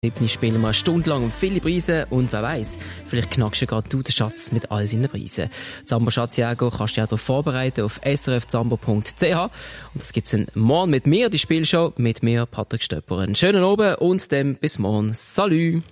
Spielen wir eine Stunde lang um viele Preise und wer weiss, vielleicht knackst du gerade den Schatz mit all seinen Preisen. Zambo Schatzjäger kannst du dich auch darauf vorbereiten auf srfzambo.ch und das gibt's dann morgen mit mir, die Spielshow, mit mir, Patrick Stöpper. Einen schönen Abend und dann bis morgen. Salut!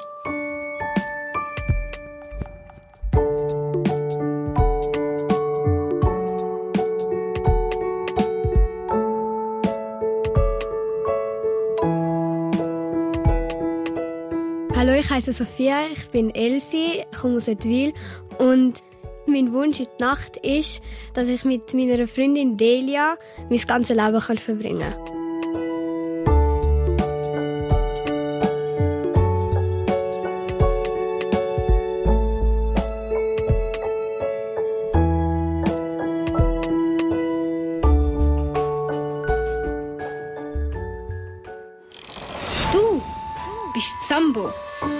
Hallo, ich heiße Sophia, ich bin 11, komme aus Ottwil und mein Wunsch in der Nacht ist, dass ich mit meiner Freundin Delia mein ganzes Leben verbringen kann. Du bist Zambo.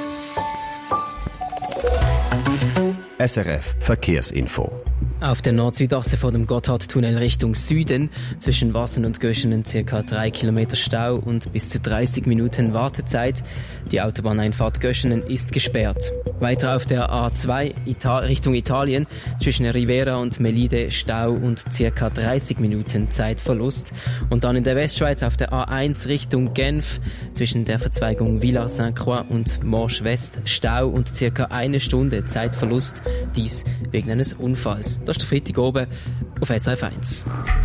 SRF Verkehrsinfo. Auf der Nord-Süd-Achse vor dem Gotthardtunnel Richtung Süden zwischen Wassen und Göschenen ca. 3 Kilometer Stau und bis zu 30 Minuten Wartezeit. Die Autobahneinfahrt Göschenen ist gesperrt. Weiter auf der A2 Richtung Italien zwischen Rivera und Melide Stau und ca. 30 Minuten Zeitverlust. Und dann in der Westschweiz auf der A1 Richtung Genf zwischen der Verzweigung Villars-Saint-Croix und Morges West Stau und ca. 1 Stunde Zeitverlust. Dies wegen eines Unfalls. Das ist der Freitag oben auf SRF 1.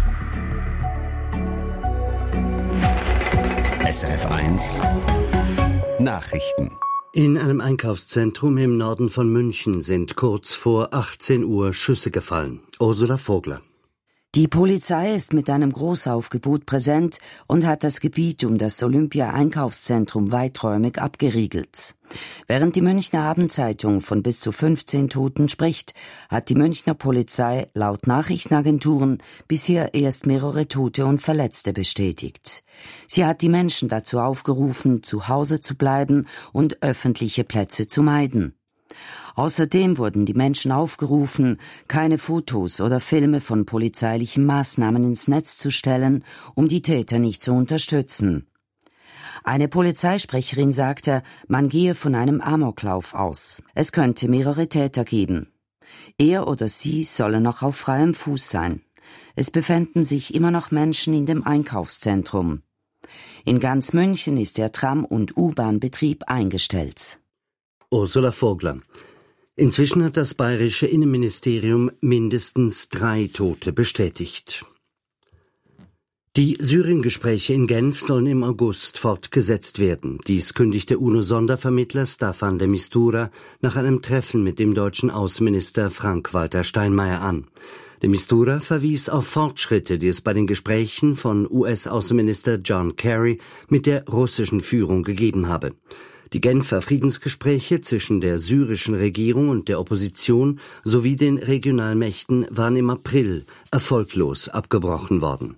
SRF 1 Nachrichten. In einem Einkaufszentrum im Norden von München sind kurz vor 18 Uhr Schüsse gefallen. Ursula Vogler. Die Polizei ist mit einem Großaufgebot präsent und hat das Gebiet um das Olympia-Einkaufszentrum weiträumig abgeriegelt. Während die Münchner Abendzeitung von bis zu 15 Toten spricht, hat die Münchner Polizei laut Nachrichtenagenturen bisher erst mehrere Tote und Verletzte bestätigt. Sie hat die Menschen dazu aufgerufen, zu Hause zu bleiben und öffentliche Plätze zu meiden. Außerdem wurden die Menschen aufgerufen, keine Fotos oder Filme von polizeilichen Maßnahmen ins Netz zu stellen, um die Täter nicht zu unterstützen. Eine Polizeisprecherin sagte, man gehe von einem Amoklauf aus. Es könnte mehrere Täter geben. Er oder sie solle noch auf freiem Fuß sein. Es befänden sich immer noch Menschen in dem Einkaufszentrum. In ganz München ist der Tram- und U-Bahn-Betrieb eingestellt. Ursula Vogler. Inzwischen hat das bayerische Innenministerium mindestens 3 Tote bestätigt. Die Syrien-Gespräche in Genf sollen im August fortgesetzt werden. Dies kündigte UNO-Sondervermittler Staffan de Mistura nach einem Treffen mit dem deutschen Außenminister Frank-Walter Steinmeier an. De Mistura verwies auf Fortschritte, die es bei den Gesprächen von US-Außenminister John Kerry mit der russischen Führung gegeben habe. Die Genfer Friedensgespräche zwischen der syrischen Regierung und der Opposition sowie den Regionalmächten waren im April erfolglos abgebrochen worden.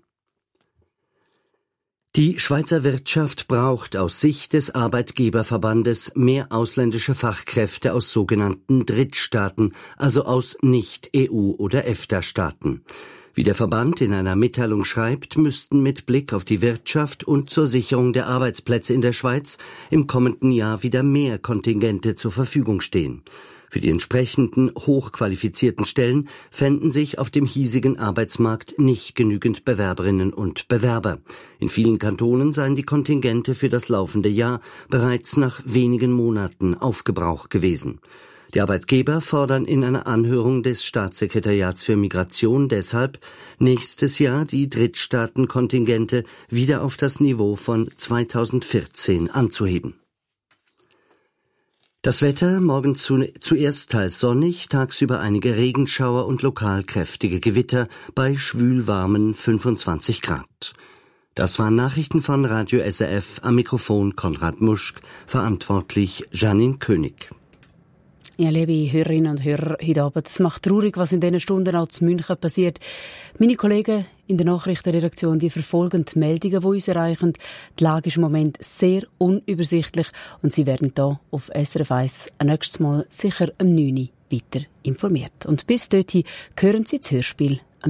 Die Schweizer Wirtschaft braucht aus Sicht des Arbeitgeberverbandes mehr ausländische Fachkräfte aus sogenannten Drittstaaten, also aus Nicht-EU- oder EFTA-Staaten. Wie der Verband in einer Mitteilung schreibt, müssten mit Blick auf die Wirtschaft und zur Sicherung der Arbeitsplätze in der Schweiz im kommenden Jahr wieder mehr Kontingente zur Verfügung stehen. Für die entsprechenden hochqualifizierten Stellen fänden sich auf dem hiesigen Arbeitsmarkt nicht genügend Bewerberinnen und Bewerber. In vielen Kantonen seien die Kontingente für das laufende Jahr bereits nach wenigen Monaten aufgebraucht gewesen. Die Arbeitgeber fordern in einer Anhörung des Staatssekretariats für Migration deshalb, nächstes Jahr die Drittstaatenkontingente wieder auf das Niveau von 2014 anzuheben. Das Wetter, morgen zuerst teils sonnig, tagsüber einige Regenschauer und lokal kräftige Gewitter bei schwülwarmen 25 Grad. Das waren Nachrichten von Radio SRF, am Mikrofon Konrad Muschk, verantwortlich Janine König. Ja, liebe Hörerinnen und Hörer, heute Abend, es macht traurig, was in diesen Stunden auch zu München passiert. Meine Kollegen in der Nachrichtenredaktion, die verfolgen die Meldungen, die uns erreichen. Die Lage ist im Moment sehr unübersichtlich und Sie werden hier auf SRF 1 nächstes Mal sicher am 9 Uhr weiter informiert. Und bis dorthin hören Sie das Hörspiel am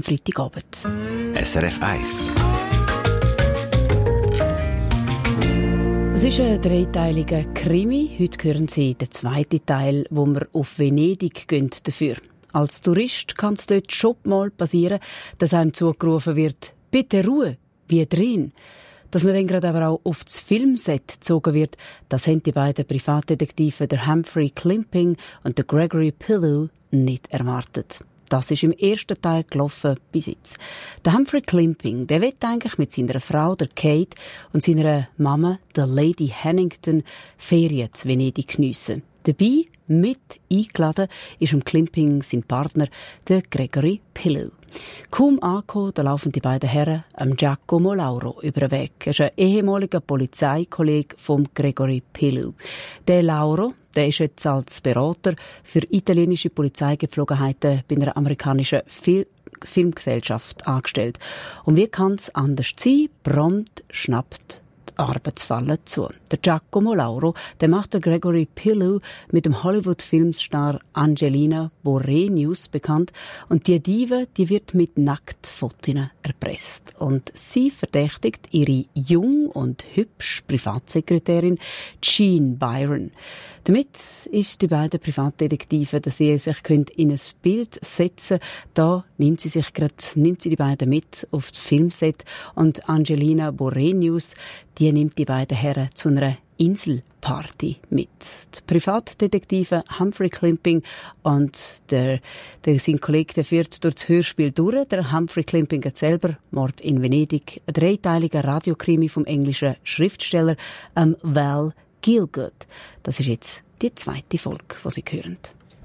SRF 1. Es ist ein dreiteiliger Krimi. Heute hören Sie den zweiten Teil, wo wir auf Venedig gehen dafür. Als Tourist kann es dort schon mal passieren, dass einem zugerufen wird, bitte Ruhe, wie drin. Dass man dann gerade aber auch auf das Filmset gezogen wird, das haben die beiden Privatdetektive, der Humphrey Klimping und der Gregory Pillow, nicht erwartet. Das ist im ersten Teil gelaufen bis jetzt. Der Humphrey Klimping, der will eigentlich mit seiner Frau, der Kate, und seiner Mama, der Lady Hannington, Ferien zu Venedig geniessen. Dabei, mit eingeladen, ist im Klimping sein Partner, der Gregory Pillow. Kaum angekommen, da laufen die beiden Herren Giacomo Lauro über den Weg. Er ist ein ehemaliger Polizeikollege von Gregory Pillow. Der Lauro, der ist jetzt als Berater für italienische Polizeigepflogenheiten bei einer amerikanischen Filmgesellschaft angestellt. Und wie kann es anders sein? Prompt schnappt die Arbeitsfalle zu. Der Giacomo Lauro, der macht der Gregory Pillow mit dem Hollywood-Filmstar Angelina Borenius bekannt. Und die Diva, die wird mit Nacktfotos erpresst. Und sie verdächtigt ihre jung und hübsch Privatsekretärin Jean Byron. Damit ist die beiden Privatdetektive, dass sie sich in ein Bild setzen können. Da nimmt sie die beiden mit auf das Filmset. Und Angelina Borenius, die nimmt die beiden Herren zu einer Inselparty mit. Die Privatdetektive Humphrey Klimping und sein Kollege, der führt durch das Hörspiel durch. Der Humphrey Klimping hat selber Mord in Venedig, ein dreiteiliger Radiokrimi vom englischen Schriftsteller Val Gielgud. Das ist jetzt die zweite Folge, die Sie hören.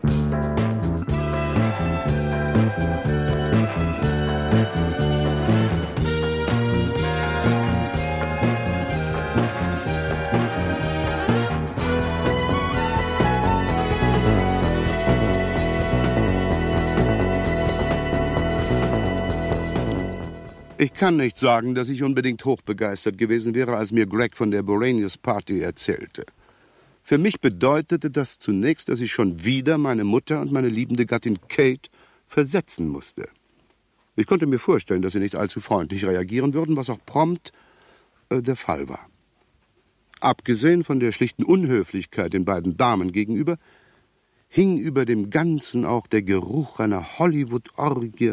Ich kann nicht sagen, dass ich unbedingt hochbegeistert gewesen wäre, als mir Greg von der Borenius Party erzählte. Für mich bedeutete das zunächst, dass ich schon wieder meine Mutter und meine liebende Gattin Kate versetzen musste. Ich konnte mir vorstellen, dass sie nicht allzu freundlich reagieren würden, was auch prompt der Fall war. Abgesehen von der schlichten Unhöflichkeit den beiden Damen gegenüber, hing über dem Ganzen auch der Geruch einer Hollywood-Orgie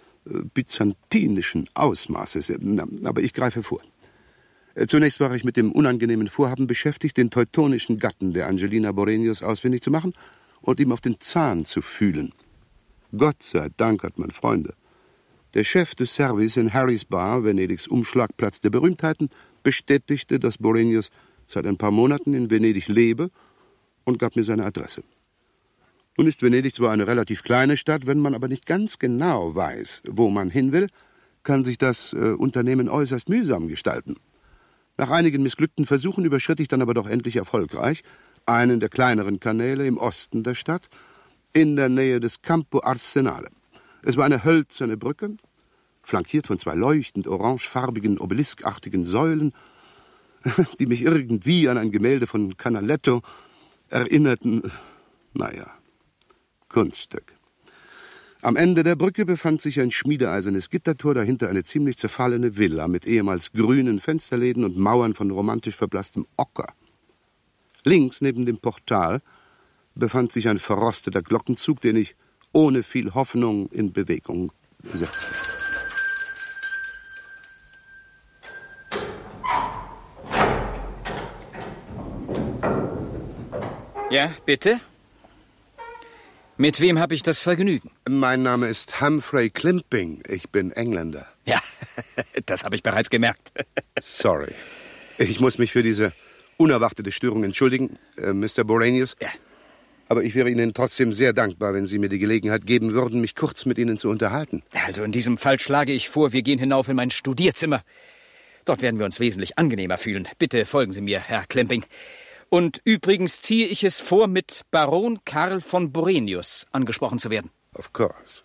byzantinischen Ausmaßes. Aber ich greife vor. Zunächst war ich mit dem unangenehmen Vorhaben beschäftigt, den teutonischen Gatten der Angelina Borenius ausfindig zu machen und ihm auf den Zahn zu fühlen. Gott sei Dank hat man Freunde. Der Chef des Service in Harry's Bar, Venedigs Umschlagplatz der Berühmtheiten, bestätigte, dass Borenius seit ein paar Monaten in Venedig lebe und gab mir seine Adresse. Nun ist Venedig zwar eine relativ kleine Stadt, wenn man aber nicht ganz genau weiß, wo man hin will, kann sich das Unternehmen äußerst mühsam gestalten. Nach einigen missglückten Versuchen überschritt ich dann aber doch endlich erfolgreich einen der kleineren Kanäle im Osten der Stadt, in der Nähe des Campo Arsenale. Es war eine hölzerne Brücke, flankiert von zwei leuchtend orangefarbigen, obeliskartigen Säulen, die mich irgendwie an ein Gemälde von Canaletto erinnerten. Naja, Kunststück. Am Ende der Brücke befand sich ein schmiedeeisernes Gittertor, dahinter eine ziemlich zerfallene Villa mit ehemals grünen Fensterläden und Mauern von romantisch verblasstem Ocker. Links neben dem Portal befand sich ein verrosteter Glockenzug, den ich ohne viel Hoffnung in Bewegung setzte. Ja, bitte? Mit wem habe ich das Vergnügen? Mein Name ist Humphrey Klimping. Ich bin Engländer. Ja, das habe ich bereits gemerkt. Sorry. Ich muss mich für diese unerwartete Störung entschuldigen, Mr. Borenius. Ja. Aber ich wäre Ihnen trotzdem sehr dankbar, wenn Sie mir die Gelegenheit geben würden, mich kurz mit Ihnen zu unterhalten. Also in diesem Fall schlage ich vor, wir gehen hinauf in mein Studierzimmer. Dort werden wir uns wesentlich angenehmer fühlen. Bitte folgen Sie mir, Herr Klimping. Und übrigens ziehe ich es vor, mit Baron Karl von Borenius angesprochen zu werden. Of course.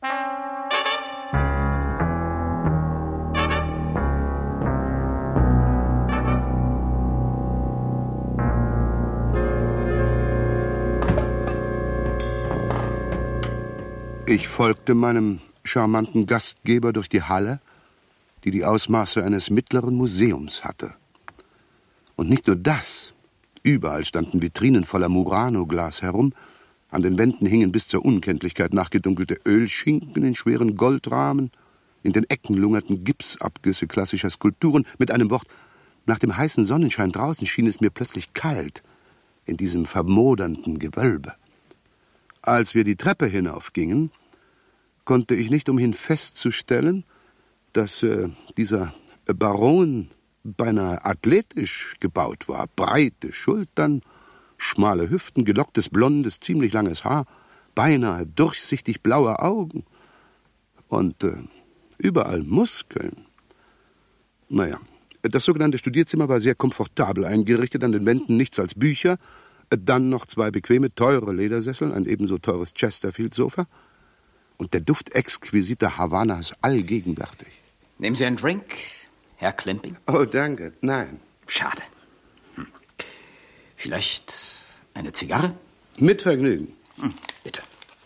Ich folgte meinem charmanten Gastgeber durch die Halle, die die Ausmaße eines mittleren Museums hatte. Und nicht nur das. Überall standen Vitrinen voller Murano-Glas herum. An den Wänden hingen bis zur Unkenntlichkeit nachgedunkelte Ölschinken in schweren Goldrahmen. In den Ecken lungerten Gipsabgüsse klassischer Skulpturen. Mit einem Wort, nach dem heißen Sonnenschein draußen schien es mir plötzlich kalt in diesem vermodernden Gewölbe. Als wir die Treppe hinaufgingen, konnte ich nicht umhin festzustellen, dass dieser Baron beinahe athletisch gebaut war. Breite Schultern, schmale Hüften, gelocktes, blondes, ziemlich langes Haar, beinahe durchsichtig blaue Augen und überall Muskeln. Naja, das sogenannte Studierzimmer war sehr komfortabel eingerichtet, an den Wänden nichts als Bücher, dann noch 2 bequeme, teure Ledersessel, ein ebenso teures Chesterfield-Sofa und der Duft exquisiter Havanas allgegenwärtig. Nehmen Sie einen Drink, Herr Klemping? Oh, danke. Nein. Schade. Vielleicht eine Zigarre? Mit Vergnügen. Bitte.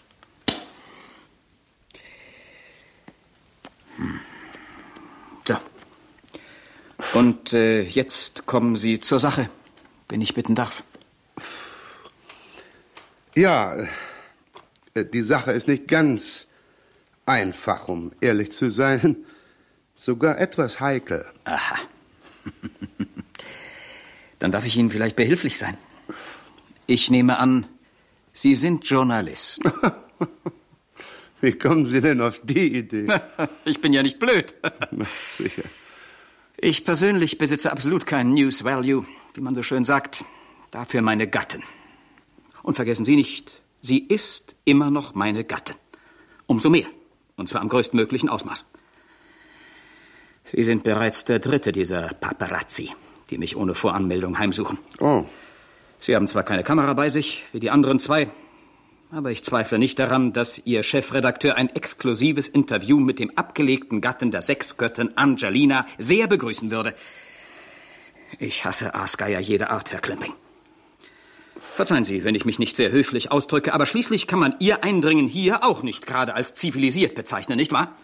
So. Und jetzt kommen Sie zur Sache, wenn ich bitten darf. Ja, die Sache ist nicht ganz einfach, um ehrlich zu sein. Sogar etwas heikel. Aha. Dann darf ich Ihnen vielleicht behilflich sein. Ich nehme an, Sie sind Journalist. Wie kommen Sie denn auf die Idee? Ich bin ja nicht blöd. Na, sicher. Ich persönlich besitze absolut keinen News Value, wie man so schön sagt. Dafür meine Gattin. Und vergessen Sie nicht, sie ist immer noch meine Gattin. Umso mehr. Und zwar im größtmöglichen Ausmaß. Sie sind bereits der 3. dieser Paparazzi, die mich ohne Voranmeldung heimsuchen. Oh. Sie haben zwar keine Kamera bei sich, wie die anderen 2, aber ich zweifle nicht daran, dass Ihr Chefredakteur ein exklusives Interview mit dem abgelegten Gatten der Sexgöttin Angelina sehr begrüßen würde. Ich hasse Aasgeier jeder Art, Herr Klemping. Verzeihen Sie, wenn ich mich nicht sehr höflich ausdrücke, aber schließlich kann man Ihr Eindringen hier auch nicht gerade als zivilisiert bezeichnen, nicht wahr?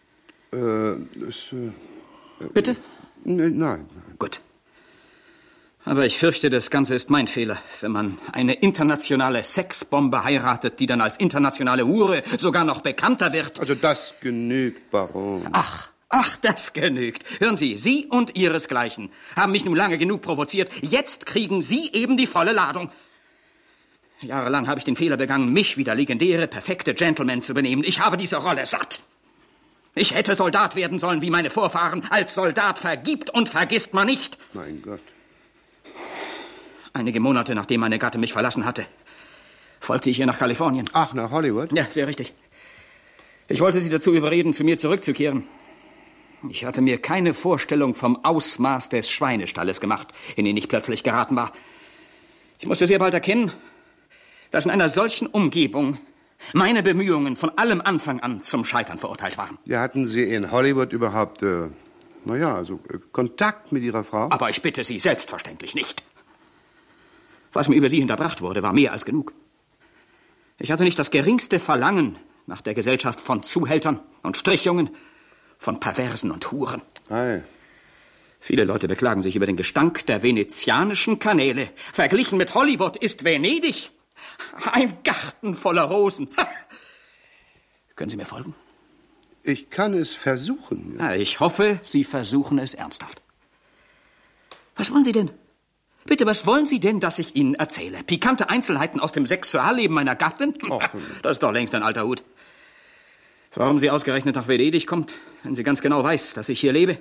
Bitte? Nein. Gut. Aber ich fürchte, das Ganze ist mein Fehler, wenn man eine internationale Sexbombe heiratet, die dann als internationale Hure sogar noch bekannter wird. Also das genügt, Baron. Ach, das genügt. Hören Sie, Sie und Ihresgleichen haben mich nun lange genug provoziert. Jetzt kriegen Sie eben die volle Ladung. Jahrelang habe ich den Fehler begangen, mich wie der legendäre, perfekte Gentleman zu benehmen. Ich habe diese Rolle satt. Ich hätte Soldat werden sollen wie meine Vorfahren. Als Soldat vergibt und vergisst man nicht. Mein Gott. Einige Monate, nachdem meine Gattin mich verlassen hatte, folgte ich ihr nach Kalifornien. Ach, nach Hollywood? Ja, sehr richtig. Ich wollte sie dazu überreden, zu mir zurückzukehren. Ich hatte mir keine Vorstellung vom Ausmaß des Schweinestalles gemacht, in den ich plötzlich geraten war. Ich musste sehr bald erkennen, dass in einer solchen Umgebung meine Bemühungen von allem Anfang an zum Scheitern verurteilt waren. Ja, hatten Sie in Hollywood überhaupt, Kontakt mit Ihrer Frau? Aber ich bitte Sie, selbstverständlich nicht. Was mir über Sie hinterbracht wurde, war mehr als genug. Ich hatte nicht das geringste Verlangen nach der Gesellschaft von Zuhältern und Strichjungen, von Perversen und Huren. Ei. Viele Leute beklagen sich über den Gestank der venezianischen Kanäle. Verglichen mit Hollywood ist Venedig ein Garten voller Rosen. Können Sie mir folgen? Ich kann es versuchen. Ja, ich hoffe, Sie versuchen es ernsthaft. Was wollen Sie denn? Bitte, was wollen Sie denn, dass ich Ihnen erzähle? Pikante Einzelheiten aus dem Sexualleben meiner Gattin? Das ist doch längst ein alter Hut. Warum sie ausgerechnet nach Venedig kommt, wenn sie ganz genau weiß, dass ich hier lebe?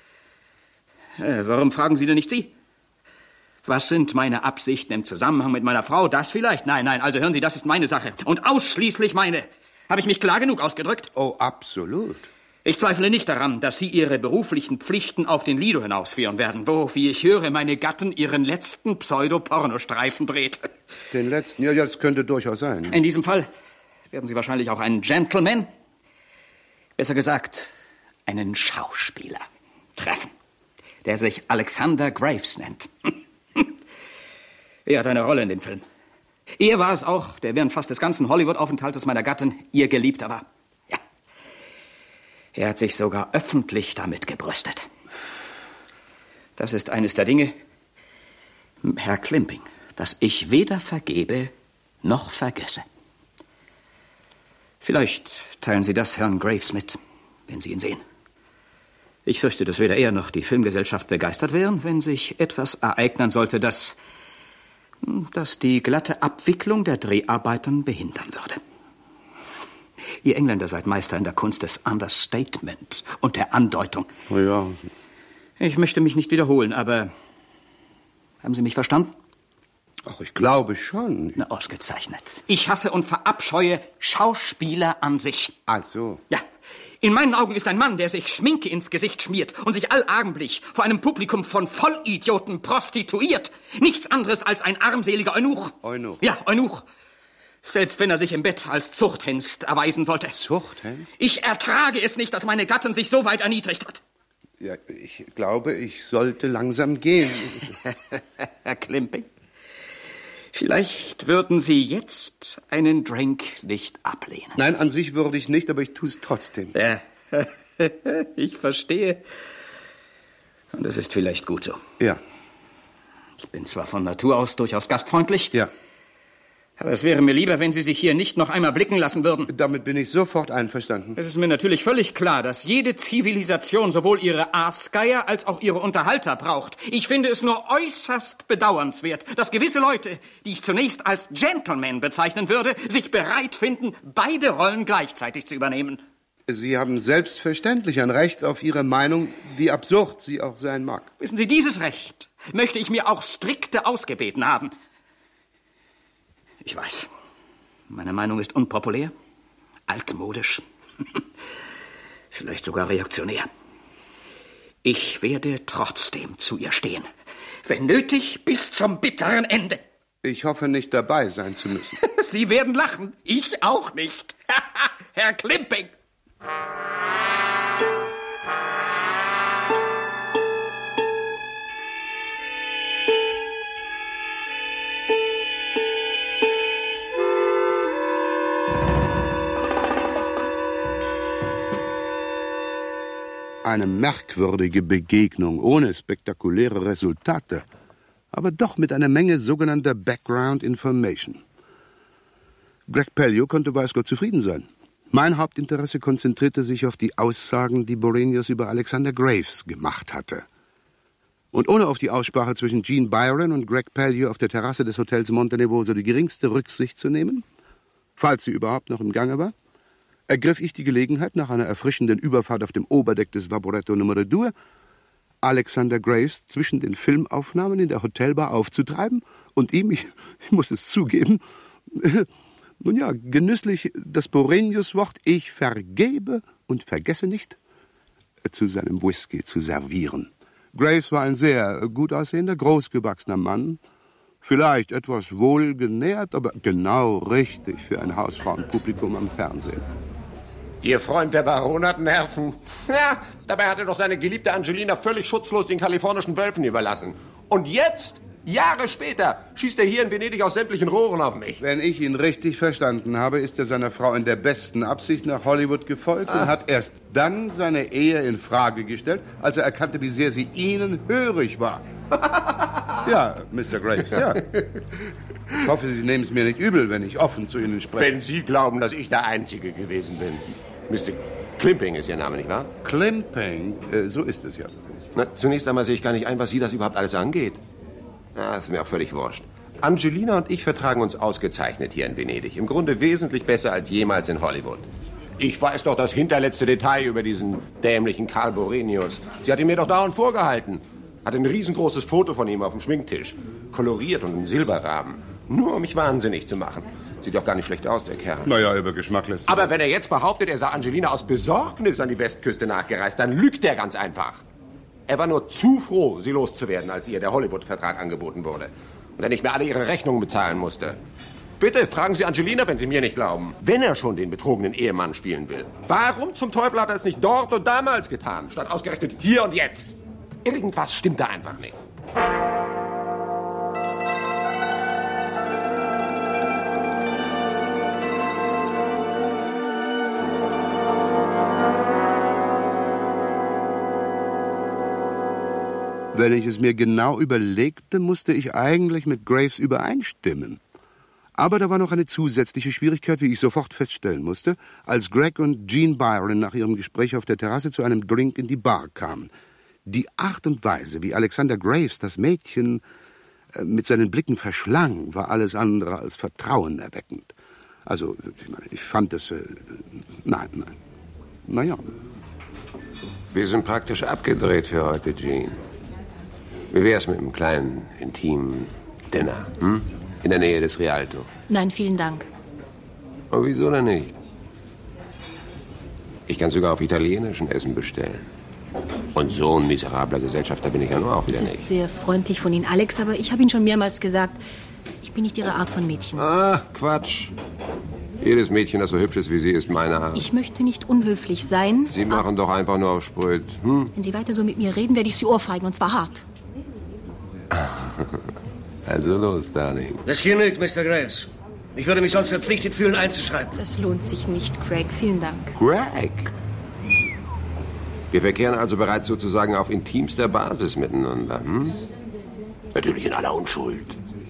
Warum fragen Sie denn nicht Sie? Was sind meine Absichten im Zusammenhang mit meiner Frau? Das vielleicht? Nein, also hören Sie, das ist meine Sache. Und ausschließlich meine. Habe ich mich klar genug ausgedrückt? Oh, absolut. Ich zweifle nicht daran, dass Sie Ihre beruflichen Pflichten auf den Lido hinausführen werden, wo, wie ich höre, meine Gattin ihren letzten Pseudo-Pornostreifen dreht. Den letzten? Ja, das könnte durchaus sein. In diesem Fall werden Sie wahrscheinlich auch einen Gentleman, besser gesagt, einen Schauspieler treffen, der sich Alexander Graves nennt. Er hat eine Rolle in dem Film. Er war es auch, der während fast des ganzen Hollywood-Aufenthaltes meiner Gattin ihr Geliebter war. Ja. Er hat sich sogar öffentlich damit gebrüstet. Das ist eines der Dinge, Herr Klimping, dass ich weder vergebe noch vergesse. Vielleicht teilen Sie das Herrn Graves mit, wenn Sie ihn sehen. Ich fürchte, dass weder er noch die Filmgesellschaft begeistert wären, wenn sich etwas ereignen sollte, das die glatte Abwicklung der Dreharbeiten behindern würde. Ihr Engländer seid Meister in der Kunst des Understatement und der Andeutung. Oh ja. Ich möchte mich nicht wiederholen, aber haben Sie mich verstanden? Ach, ich glaube schon. Na, ausgezeichnet. Ich hasse und verabscheue Schauspieler an sich. Ach so. Ja. In meinen Augen ist ein Mann, der sich Schminke ins Gesicht schmiert und sich allabendlich vor einem Publikum von Vollidioten prostituiert, nichts anderes als ein armseliger Eunuch. Eunuch? Ja, Eunuch. Selbst wenn er sich im Bett als Zuchthengst erweisen sollte. Zuchthengst? Ich ertrage es nicht, dass meine Gattin sich so weit erniedrigt hat. Ja, ich glaube, ich sollte langsam gehen. Herr Klimping, vielleicht würden Sie jetzt einen Drink nicht ablehnen. Nein, an sich würde ich nicht, aber ich tue es trotzdem. Ja, ich verstehe. Und das ist vielleicht gut so. Ja. Ich bin zwar von Natur aus durchaus gastfreundlich. Ja. Aber es wäre mir lieber, wenn Sie sich hier nicht noch einmal blicken lassen würden. Damit bin ich sofort einverstanden. Es ist mir natürlich völlig klar, dass jede Zivilisation sowohl ihre Aasgeier als auch ihre Unterhalter braucht. Ich finde es nur äußerst bedauernswert, dass gewisse Leute, die ich zunächst als Gentleman bezeichnen würde, sich bereit finden, beide Rollen gleichzeitig zu übernehmen. Sie haben selbstverständlich ein Recht auf Ihre Meinung, wie absurd sie auch sein mag. Wissen Sie, dieses Recht möchte ich mir auch strikte ausgebeten haben. Ich weiß, meine Meinung ist unpopulär, altmodisch, vielleicht sogar reaktionär. Ich werde trotzdem zu ihr stehen, wenn nötig bis zum bitteren Ende. Ich hoffe, nicht dabei sein zu müssen. Sie werden lachen, ich auch nicht. Herr Klimping! Eine merkwürdige Begegnung, ohne spektakuläre Resultate, aber doch mit einer Menge sogenannter Background Information. Greg Pellew konnte weiß Gott zufrieden sein. Mein Hauptinteresse konzentrierte sich auf die Aussagen, die Borenius über Alexander Graves gemacht hatte. Und ohne auf die Aussprache zwischen Gene Byron und Greg Pellew auf der Terrasse des Hotels Montenevoso die geringste Rücksicht zu nehmen, falls sie überhaupt noch im Gange war, ergriff ich die Gelegenheit, nach einer erfrischenden Überfahrt auf dem Oberdeck des Vaporetto Numero 2 Alexander Graves zwischen den Filmaufnahmen in der Hotelbar aufzutreiben und ihm, ich muss es zugeben, nun ja, genüsslich das Borenius-Wort "Ich vergebe und vergesse nicht" zu seinem Whisky zu servieren. Graves war ein sehr gut aussehender, großgewachsener Mann, vielleicht etwas wohlgenährt, aber genau richtig für ein Hausfrauenpublikum am Fernsehen. Ihr Freund, der Baron, hat Nerven. Ja, dabei hat er doch seine geliebte Angelina völlig schutzlos den kalifornischen Wölfen überlassen. Und jetzt, Jahre später, schießt er hier in Venedig aus sämtlichen Rohren auf mich. Wenn ich ihn richtig verstanden habe, ist er seiner Frau in der besten Absicht nach Hollywood gefolgt und hat erst dann seine Ehe in Frage gestellt, als er erkannte, wie sehr sie Ihnen hörig war. Ja, Mr. Graves, ja. Ich hoffe, Sie nehmen es mir nicht übel, wenn ich offen zu Ihnen spreche. Wenn Sie glauben, dass ich der Einzige gewesen bin. Mr. Klimping ist Ihr Name, nicht wahr? Klimping, so ist es ja. Na, zunächst einmal sehe ich gar nicht ein, was Sie das überhaupt alles angeht. Ja, ist mir auch völlig wurscht. Angelina und ich vertragen uns ausgezeichnet hier in Venedig. Im Grunde wesentlich besser als jemals in Hollywood. Ich weiß doch das hinterletzte Detail über diesen dämlichen Karl Borenius. Sie hat ihn mir doch dauernd vorgehalten. Hat ein riesengroßes Foto von ihm auf dem Schminktisch. Koloriert und in Silberrahmen. Nur um mich wahnsinnig zu machen. Sieht doch gar nicht schlecht aus, der Kerl. Naja, über Geschmack lässt. Aber wenn er jetzt behauptet, er sei Angelina aus Besorgnis an die Westküste nachgereist, dann lügt er ganz einfach. Er war nur zu froh, sie loszuwerden, als ihr der Hollywood-Vertrag angeboten wurde. Und er nicht mehr alle ihre Rechnungen bezahlen musste. Bitte, fragen Sie Angelina, wenn Sie mir nicht glauben. Wenn er schon den betrogenen Ehemann spielen will, warum zum Teufel hat er es nicht dort und damals getan, statt ausgerechnet hier und jetzt? Irgendwas stimmt da einfach nicht. Wenn ich es mir genau überlegte, musste ich eigentlich mit Graves übereinstimmen. Aber da war noch eine zusätzliche Schwierigkeit, wie ich sofort feststellen musste, als Greg und Jean Byron nach ihrem Gespräch auf der Terrasse zu einem Drink in die Bar kamen. Die Art und Weise, wie Alexander Graves das Mädchen mit seinen Blicken verschlang, war alles andere als vertrauenerweckend. Also, ich fand es... Nein. Naja. Wir sind praktisch abgedreht für heute, Jean. Wie wär's mit einem kleinen, intimen Dinner, in der Nähe des Rialto? Nein, vielen Dank. Aber wieso denn nicht? Ich kann sogar auf italienischen Essen bestellen. Und so ein miserabler Gesellschafter bin ich ja nur auch wieder nicht. Das ist sehr freundlich von Ihnen, Alex, aber ich habe Ihnen schon mehrmals gesagt, ich bin nicht Ihre Art von Mädchen. Ah, Quatsch. Jedes Mädchen, das so hübsch ist wie Sie, ist meine Art. Ich möchte nicht unhöflich sein. Sie machen doch einfach nur auf Spröd. Wenn Sie weiter so mit mir reden, werde ich Sie ohrfeigen, und zwar hart. Also los, Darling. Das genügt, Mr. Graves. Ich würde mich sonst verpflichtet fühlen, einzuschreiten. Das lohnt sich nicht, Craig. Vielen Dank. Craig? Wir verkehren also bereits sozusagen auf intimster Basis miteinander, Natürlich in aller Unschuld.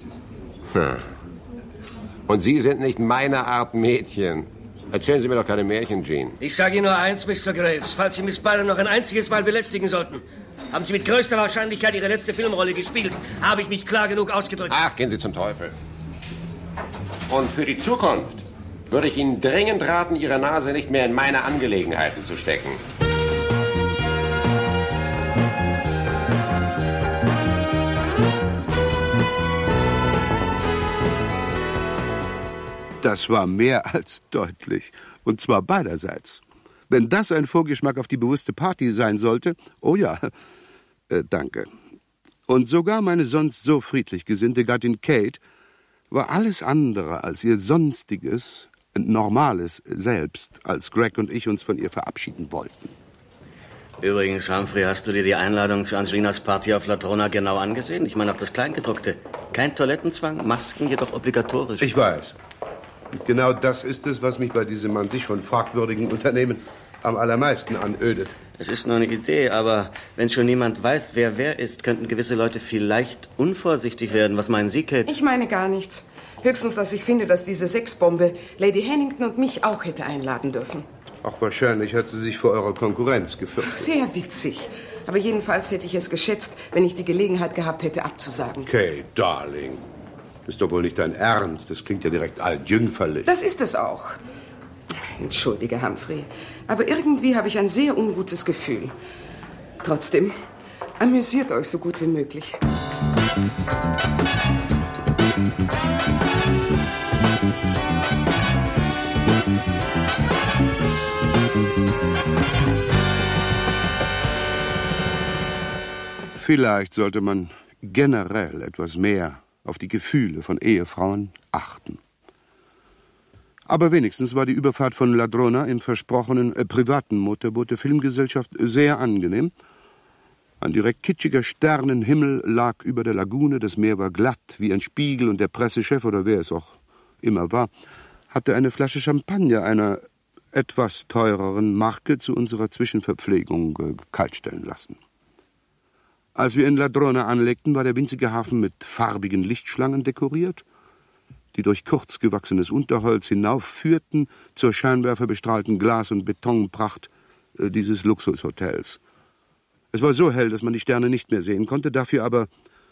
Und Sie sind nicht meine Art Mädchen. Erzählen Sie mir doch keine Märchen, Jean. Ich sage Ihnen nur eins, Mr. Graves. Falls Sie Miss Byron noch ein einziges Mal belästigen sollten, haben Sie mit größter Wahrscheinlichkeit Ihre letzte Filmrolle gespielt. Habe ich mich klar genug ausgedrückt? Ach, gehen Sie zum Teufel. Und für die Zukunft würde ich Ihnen dringend raten, Ihre Nase nicht mehr in meine Angelegenheiten zu stecken. Das war mehr als deutlich. Und zwar beiderseits. Wenn das ein Vorgeschmack auf die bewusste Party sein sollte, oh ja, danke. Und sogar meine sonst so friedlich gesinnte Gattin Kate war alles andere als ihr sonstiges, normales Selbst, als Greg und ich uns von ihr verabschieden wollten. Übrigens, Humphrey, hast du dir die Einladung zu Angelinas Party auf Ladrona genau angesehen? Ich meine auch das Kleingedruckte. Kein Toilettenzwang, Masken jedoch obligatorisch. Ich weiß. Und genau das ist es, was mich bei diesem an sich schon fragwürdigen Unternehmen am allermeisten anödet. Es ist nur eine Idee, aber wenn schon niemand weiß, wer ist, könnten gewisse Leute vielleicht unvorsichtig werden. Was meinen Sie, Kate? Ich meine gar nichts. Höchstens, dass ich finde, dass diese Sexbombe Lady Hannington und mich auch hätte einladen dürfen. Ach, wahrscheinlich hat sie sich vor eurer Konkurrenz gefürchtet. Ach, sehr witzig. Aber jedenfalls hätte ich es geschätzt, wenn ich die Gelegenheit gehabt hätte, abzusagen. Kate, Darling. Das ist doch wohl nicht dein Ernst. Das klingt ja direkt altjüngferlich. Das ist es auch. Entschuldige, Humphrey. Aber irgendwie habe ich ein sehr ungutes Gefühl. Trotzdem, amüsiert euch so gut wie möglich. Vielleicht sollte man generell etwas mehr auf die Gefühle von Ehefrauen achten. Aber wenigstens war die Überfahrt von Ladrona im versprochenen privaten Motorboot der Filmgesellschaft sehr angenehm. Ein direkt kitschiger Sternenhimmel lag über der Lagune, das Meer war glatt wie ein Spiegel und der Pressechef, oder wer es auch immer war, hatte eine Flasche Champagner einer etwas teureren Marke zu unserer Zwischenverpflegung kaltstellen lassen. Als wir in Ladrona anlegten, war der winzige Hafen mit farbigen Lichtschlangen dekoriert, die durch kurz gewachsenes Unterholz hinaufführten zur scheinwerferbestrahlten Glas- und Betonpracht dieses Luxushotels. Es war so hell, dass man die Sterne nicht mehr sehen konnte, dafür aber,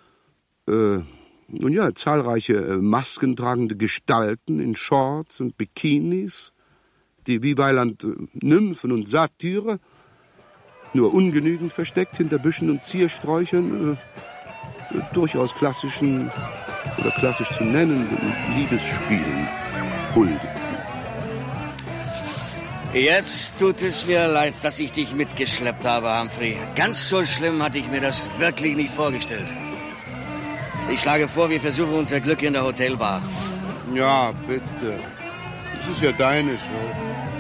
zahlreiche maskentragende Gestalten in Shorts und Bikinis, die wie Weiland Nymphen und Satyre, nur ungenügend versteckt hinter Büschen und Ziersträuchern, durchaus klassisch zu nennenden Liebesspielen huldigten. Jetzt tut es mir leid, dass ich dich mitgeschleppt habe, Humphrey. Ganz so schlimm hatte ich mir das wirklich nicht vorgestellt. Ich schlage vor, wir versuchen unser Glück in der Hotelbar. Ja, bitte. Das ist ja deine Schuld.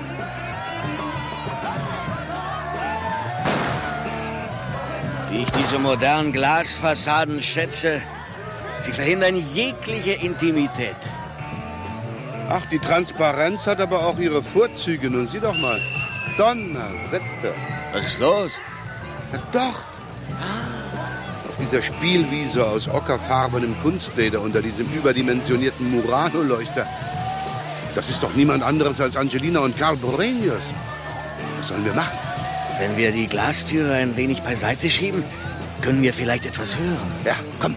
Wie ich diese modernen Glasfassaden schätze, sie verhindern jegliche Intimität. Ach, die Transparenz hat aber auch ihre Vorzüge. Nun sieh doch mal. Donnerwetter. Was ist los? Ja, dort. dieser Spielwiese aus ockerfarbenem Kunstleder unter diesem überdimensionierten Murano-Leuchter. Das ist doch niemand anderes als Angelina und Karl Borenius. Was sollen wir machen? Wenn wir die Glastüre ein wenig beiseite schieben, können wir vielleicht etwas hören. Ja, komm.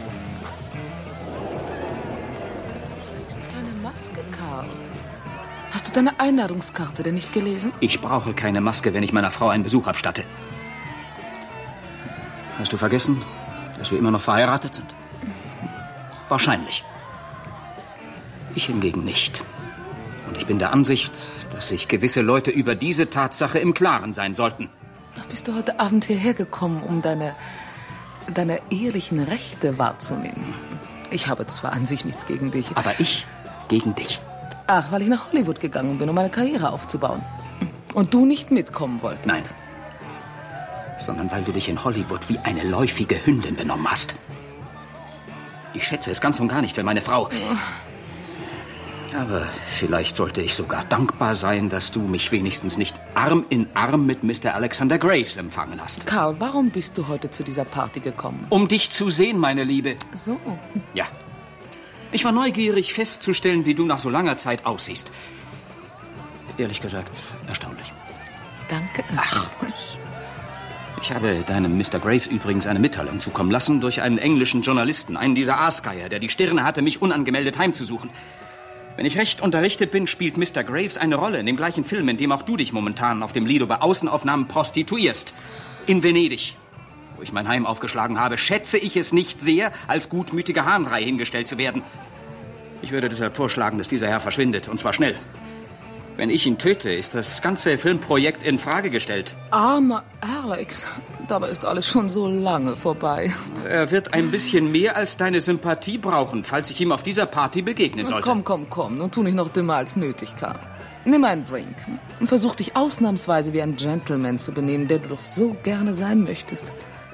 Du trägst keine Maske, Karl. Hast du deine Einladungskarte denn nicht gelesen? Ich brauche keine Maske, wenn ich meiner Frau einen Besuch abstatte. Hast du vergessen, dass wir immer noch verheiratet sind? Wahrscheinlich. Ich hingegen nicht. Und ich bin der Ansicht, dass sich gewisse Leute über diese Tatsache im Klaren sein sollten. Doch bist du heute Abend hierher gekommen, um deine ehelichen Rechte wahrzunehmen. Ich habe zwar an sich nichts gegen dich. Aber ich gegen dich. Ach, weil ich nach Hollywood gegangen bin, um meine Karriere aufzubauen. Und du nicht mitkommen wolltest. Nein. Sondern weil du dich in Hollywood wie eine läufige Hündin benommen hast. Ich schätze es ganz und gar nicht, wenn meine Frau... Aber vielleicht sollte ich sogar dankbar sein, dass du mich wenigstens nicht Arm in Arm mit Mr. Alexander Graves empfangen hast. Karl, warum bist du heute zu dieser Party gekommen? Um dich zu sehen, meine Liebe. So. Ja. Ich war neugierig festzustellen, wie du nach so langer Zeit aussiehst. Ehrlich gesagt, erstaunlich. Danke. Ach, was? Ich habe deinem Mr. Graves übrigens eine Mitteilung zukommen lassen durch einen englischen Journalisten, einen dieser Aasgeier, der die Stirne hatte, mich unangemeldet heimzusuchen. Wenn ich recht unterrichtet bin, spielt Mr. Graves eine Rolle in dem gleichen Film, in dem auch du dich momentan auf dem Lido bei Außenaufnahmen prostituierst. In Venedig. Wo ich mein Heim aufgeschlagen habe, schätze ich es nicht sehr, als gutmütige Hahnrei hingestellt zu werden. Ich würde deshalb vorschlagen, dass dieser Herr verschwindet, und zwar schnell. Wenn ich ihn töte, ist das ganze Filmprojekt in Frage gestellt. Armer Alex, dabei ist alles schon so lange vorbei. Er wird ein bisschen mehr als deine Sympathie brauchen, falls ich ihm auf dieser Party begegnen sollte. Komm, nun tu nicht noch dümmer als nötig, Karl. Nimm einen Drink und versuch dich ausnahmsweise wie ein Gentleman zu benehmen, der du doch so gerne sein möchtest.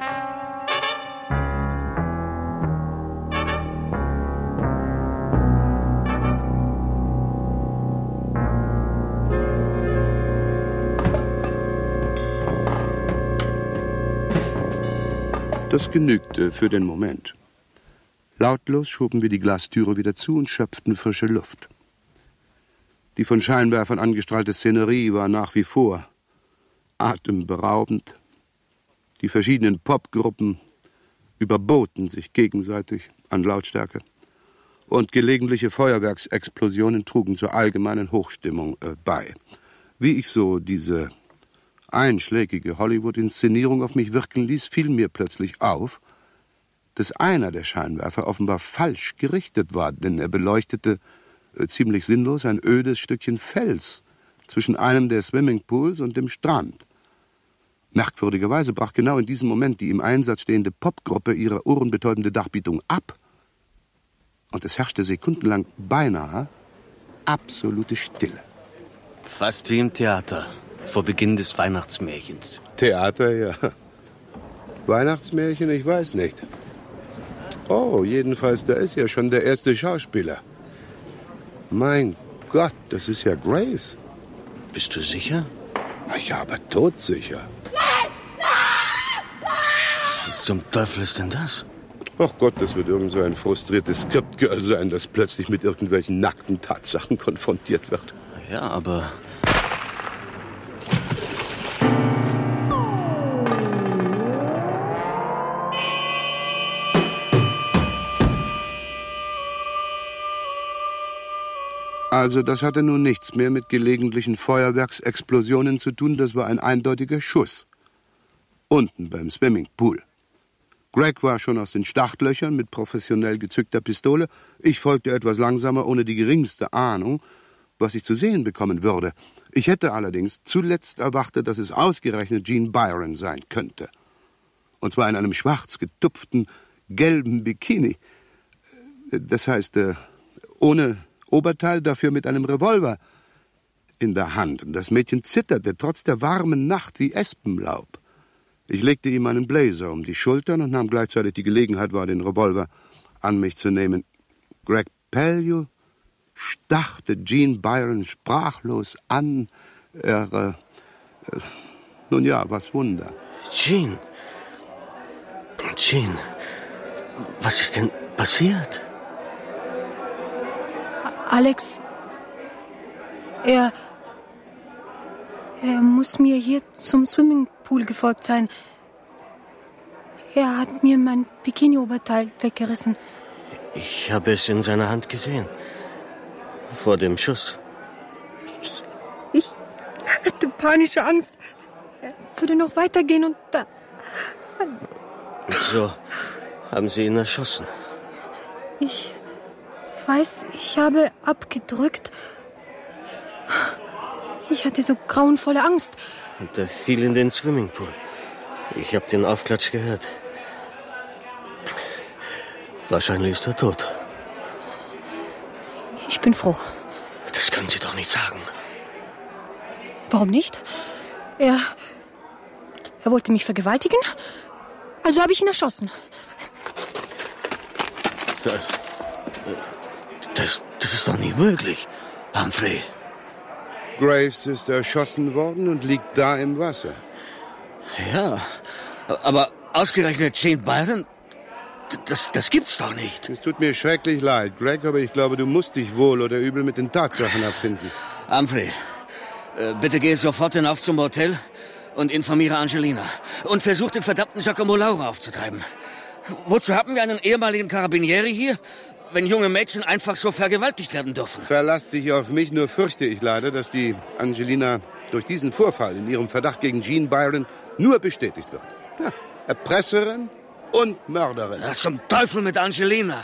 Das genügte für den Moment. Lautlos schoben wir die Glastüre wieder zu und schöpften frische Luft. Die von Scheinwerfern angestrahlte Szenerie war nach wie vor atemberaubend. Die verschiedenen Popgruppen überboten sich gegenseitig an Lautstärke. Und gelegentliche Feuerwerksexplosionen trugen zur allgemeinen Hochstimmung bei. Wie ich so diese einschlägige Hollywood-Inszenierung auf mich wirken ließ, fiel mir plötzlich auf, dass einer der Scheinwerfer offenbar falsch gerichtet war, denn er beleuchtete ziemlich sinnlos ein ödes Stückchen Fels zwischen einem der Swimmingpools und dem Strand. Merkwürdigerweise brach genau in diesem Moment die im Einsatz stehende Popgruppe ihre ohrenbetäubende Darbietung ab, und es herrschte sekundenlang beinahe absolute Stille. Fast wie im Theater. Vor Beginn des Weihnachtsmärchens. Theater, ja. Weihnachtsmärchen, ich weiß nicht. Oh, jedenfalls, da ist ja schon der erste Schauspieler. Mein Gott, das ist ja Graves. Bist du sicher? Ja, aber todsicher. Was zum Teufel ist denn das? Ach Gott, das wird irgend so ein frustriertes Skriptgirl sein, das plötzlich mit irgendwelchen nackten Tatsachen konfrontiert wird. Ja, aber... Also das hatte nun nichts mehr mit gelegentlichen Feuerwerksexplosionen zu tun, das war ein eindeutiger Schuss. Unten beim Swimmingpool. Greg war schon aus den Startlöchern mit professionell gezückter Pistole. Ich folgte etwas langsamer, ohne die geringste Ahnung, was ich zu sehen bekommen würde. Ich hätte allerdings zuletzt erwartet, dass es ausgerechnet Gene Byron sein könnte. Und zwar in einem schwarz getupften, gelben Bikini. Das heißt, ohne Oberteil, dafür mit einem Revolver in der Hand. Und das Mädchen zitterte trotz der warmen Nacht wie Espenlaub. Ich legte ihm einen Blazer um die Schultern und nahm gleichzeitig die Gelegenheit wahr, den Revolver an mich zu nehmen. Greg Pellew starrte Gene Byron sprachlos an. Nun ja, was Wunder. Gene, Was ist denn passiert? Alex, er muss mir hier zum Swimmingpool gefolgt sein. Er hat mir mein Bikini-Oberteil weggerissen. Ich habe es in seiner Hand gesehen. Vor dem Schuss. Ich hatte panische Angst. Er würde noch weitergehen und dann... So haben Sie ihn erschossen. Ich weiß, ich habe abgedrückt. Ich hatte so grauenvolle Angst. Und er fiel in den Swimmingpool. Ich habe den Aufklatsch gehört. Wahrscheinlich ist er tot. Ich bin froh. Das können Sie doch nicht sagen. Warum nicht? Er wollte mich vergewaltigen, also habe ich ihn erschossen. Das ist doch nicht möglich, Humphrey. Graves ist erschossen worden und liegt da im Wasser. Ja, aber ausgerechnet Jane Byron, das gibt's doch nicht. Es tut mir schrecklich leid, Greg, aber ich glaube, du musst dich wohl oder übel mit den Tatsachen abfinden. Humphrey, bitte geh sofort hinauf zum Hotel und informiere Angelina. Und versuch den verdammten Giacomo Lauro aufzutreiben. Wozu haben wir einen ehemaligen Carabinieri hier, wenn junge Mädchen einfach so vergewaltigt werden dürfen? Verlass dich auf mich, nur fürchte ich leider, dass die Angelina durch diesen Vorfall in ihrem Verdacht gegen Jean Byron nur bestätigt wird. Ja, Erpresserin und Mörderin. Ja, zum Teufel mit Angelina!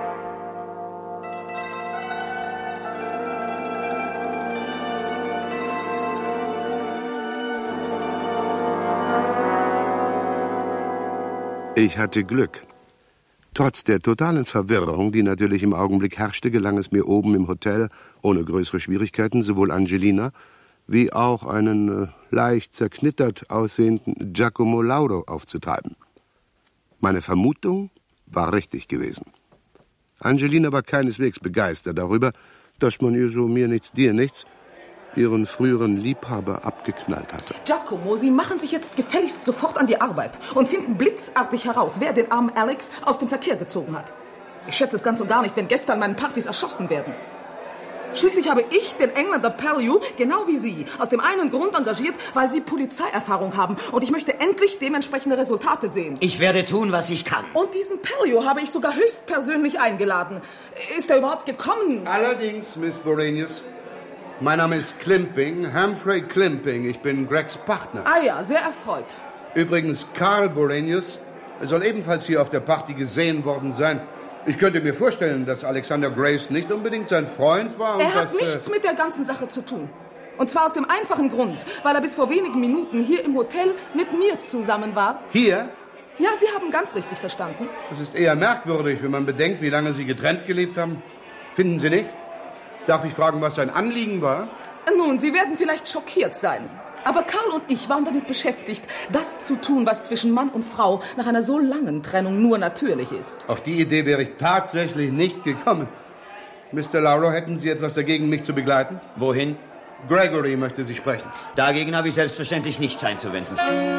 Ich hatte Glück. Trotz der totalen Verwirrung, die natürlich im Augenblick herrschte, gelang es mir oben im Hotel, ohne größere Schwierigkeiten, sowohl Angelina wie auch einen leicht zerknittert aussehenden Giacomo Lauro aufzutreiben. Meine Vermutung war richtig gewesen. Angelina war keineswegs begeistert darüber, dass man ihr so mir nichts, dir nichts, ihren früheren Liebhaber abgeknallt hatte. Giacomo, Sie machen sich jetzt gefälligst sofort an die Arbeit und finden blitzartig heraus, wer den armen Alex aus dem Verkehr gezogen hat. Ich schätze es ganz und gar nicht, wenn gestern meine Partys erschossen werden. Schließlich habe ich den Engländer Pellew, genau wie Sie, aus dem einen Grund engagiert, weil Sie Polizeierfahrung haben. Und ich möchte endlich dementsprechende Resultate sehen. Ich werde tun, was ich kann. Und diesen Pellew habe ich sogar höchstpersönlich eingeladen. Ist er überhaupt gekommen? Allerdings, Miss Borenius, mein Name ist Klimping, Humphrey Klimping. Ich bin Gregs Partner. Ah ja, sehr erfreut. Übrigens, Carl Borenius soll ebenfalls hier auf der Party gesehen worden sein. Ich könnte mir vorstellen, dass Alexander Graves nicht unbedingt sein Freund war. Er hat nichts mit der ganzen Sache zu tun. Und zwar aus dem einfachen Grund, weil er bis vor wenigen Minuten hier im Hotel mit mir zusammen war. Hier? Ja, Sie haben ganz richtig verstanden. Das ist eher merkwürdig, wenn man bedenkt, wie lange Sie getrennt gelebt haben. Finden Sie nicht? Darf ich fragen, was sein Anliegen war? Nun, Sie werden vielleicht schockiert sein. Aber Karl und ich waren damit beschäftigt, das zu tun, was zwischen Mann und Frau nach einer so langen Trennung nur natürlich ist. Auf die Idee wäre ich tatsächlich nicht gekommen. Mr. Lauro, hätten Sie etwas dagegen, mich zu begleiten? Wohin? Gregory möchte Sie sprechen. Dagegen habe ich selbstverständlich nichts einzuwenden.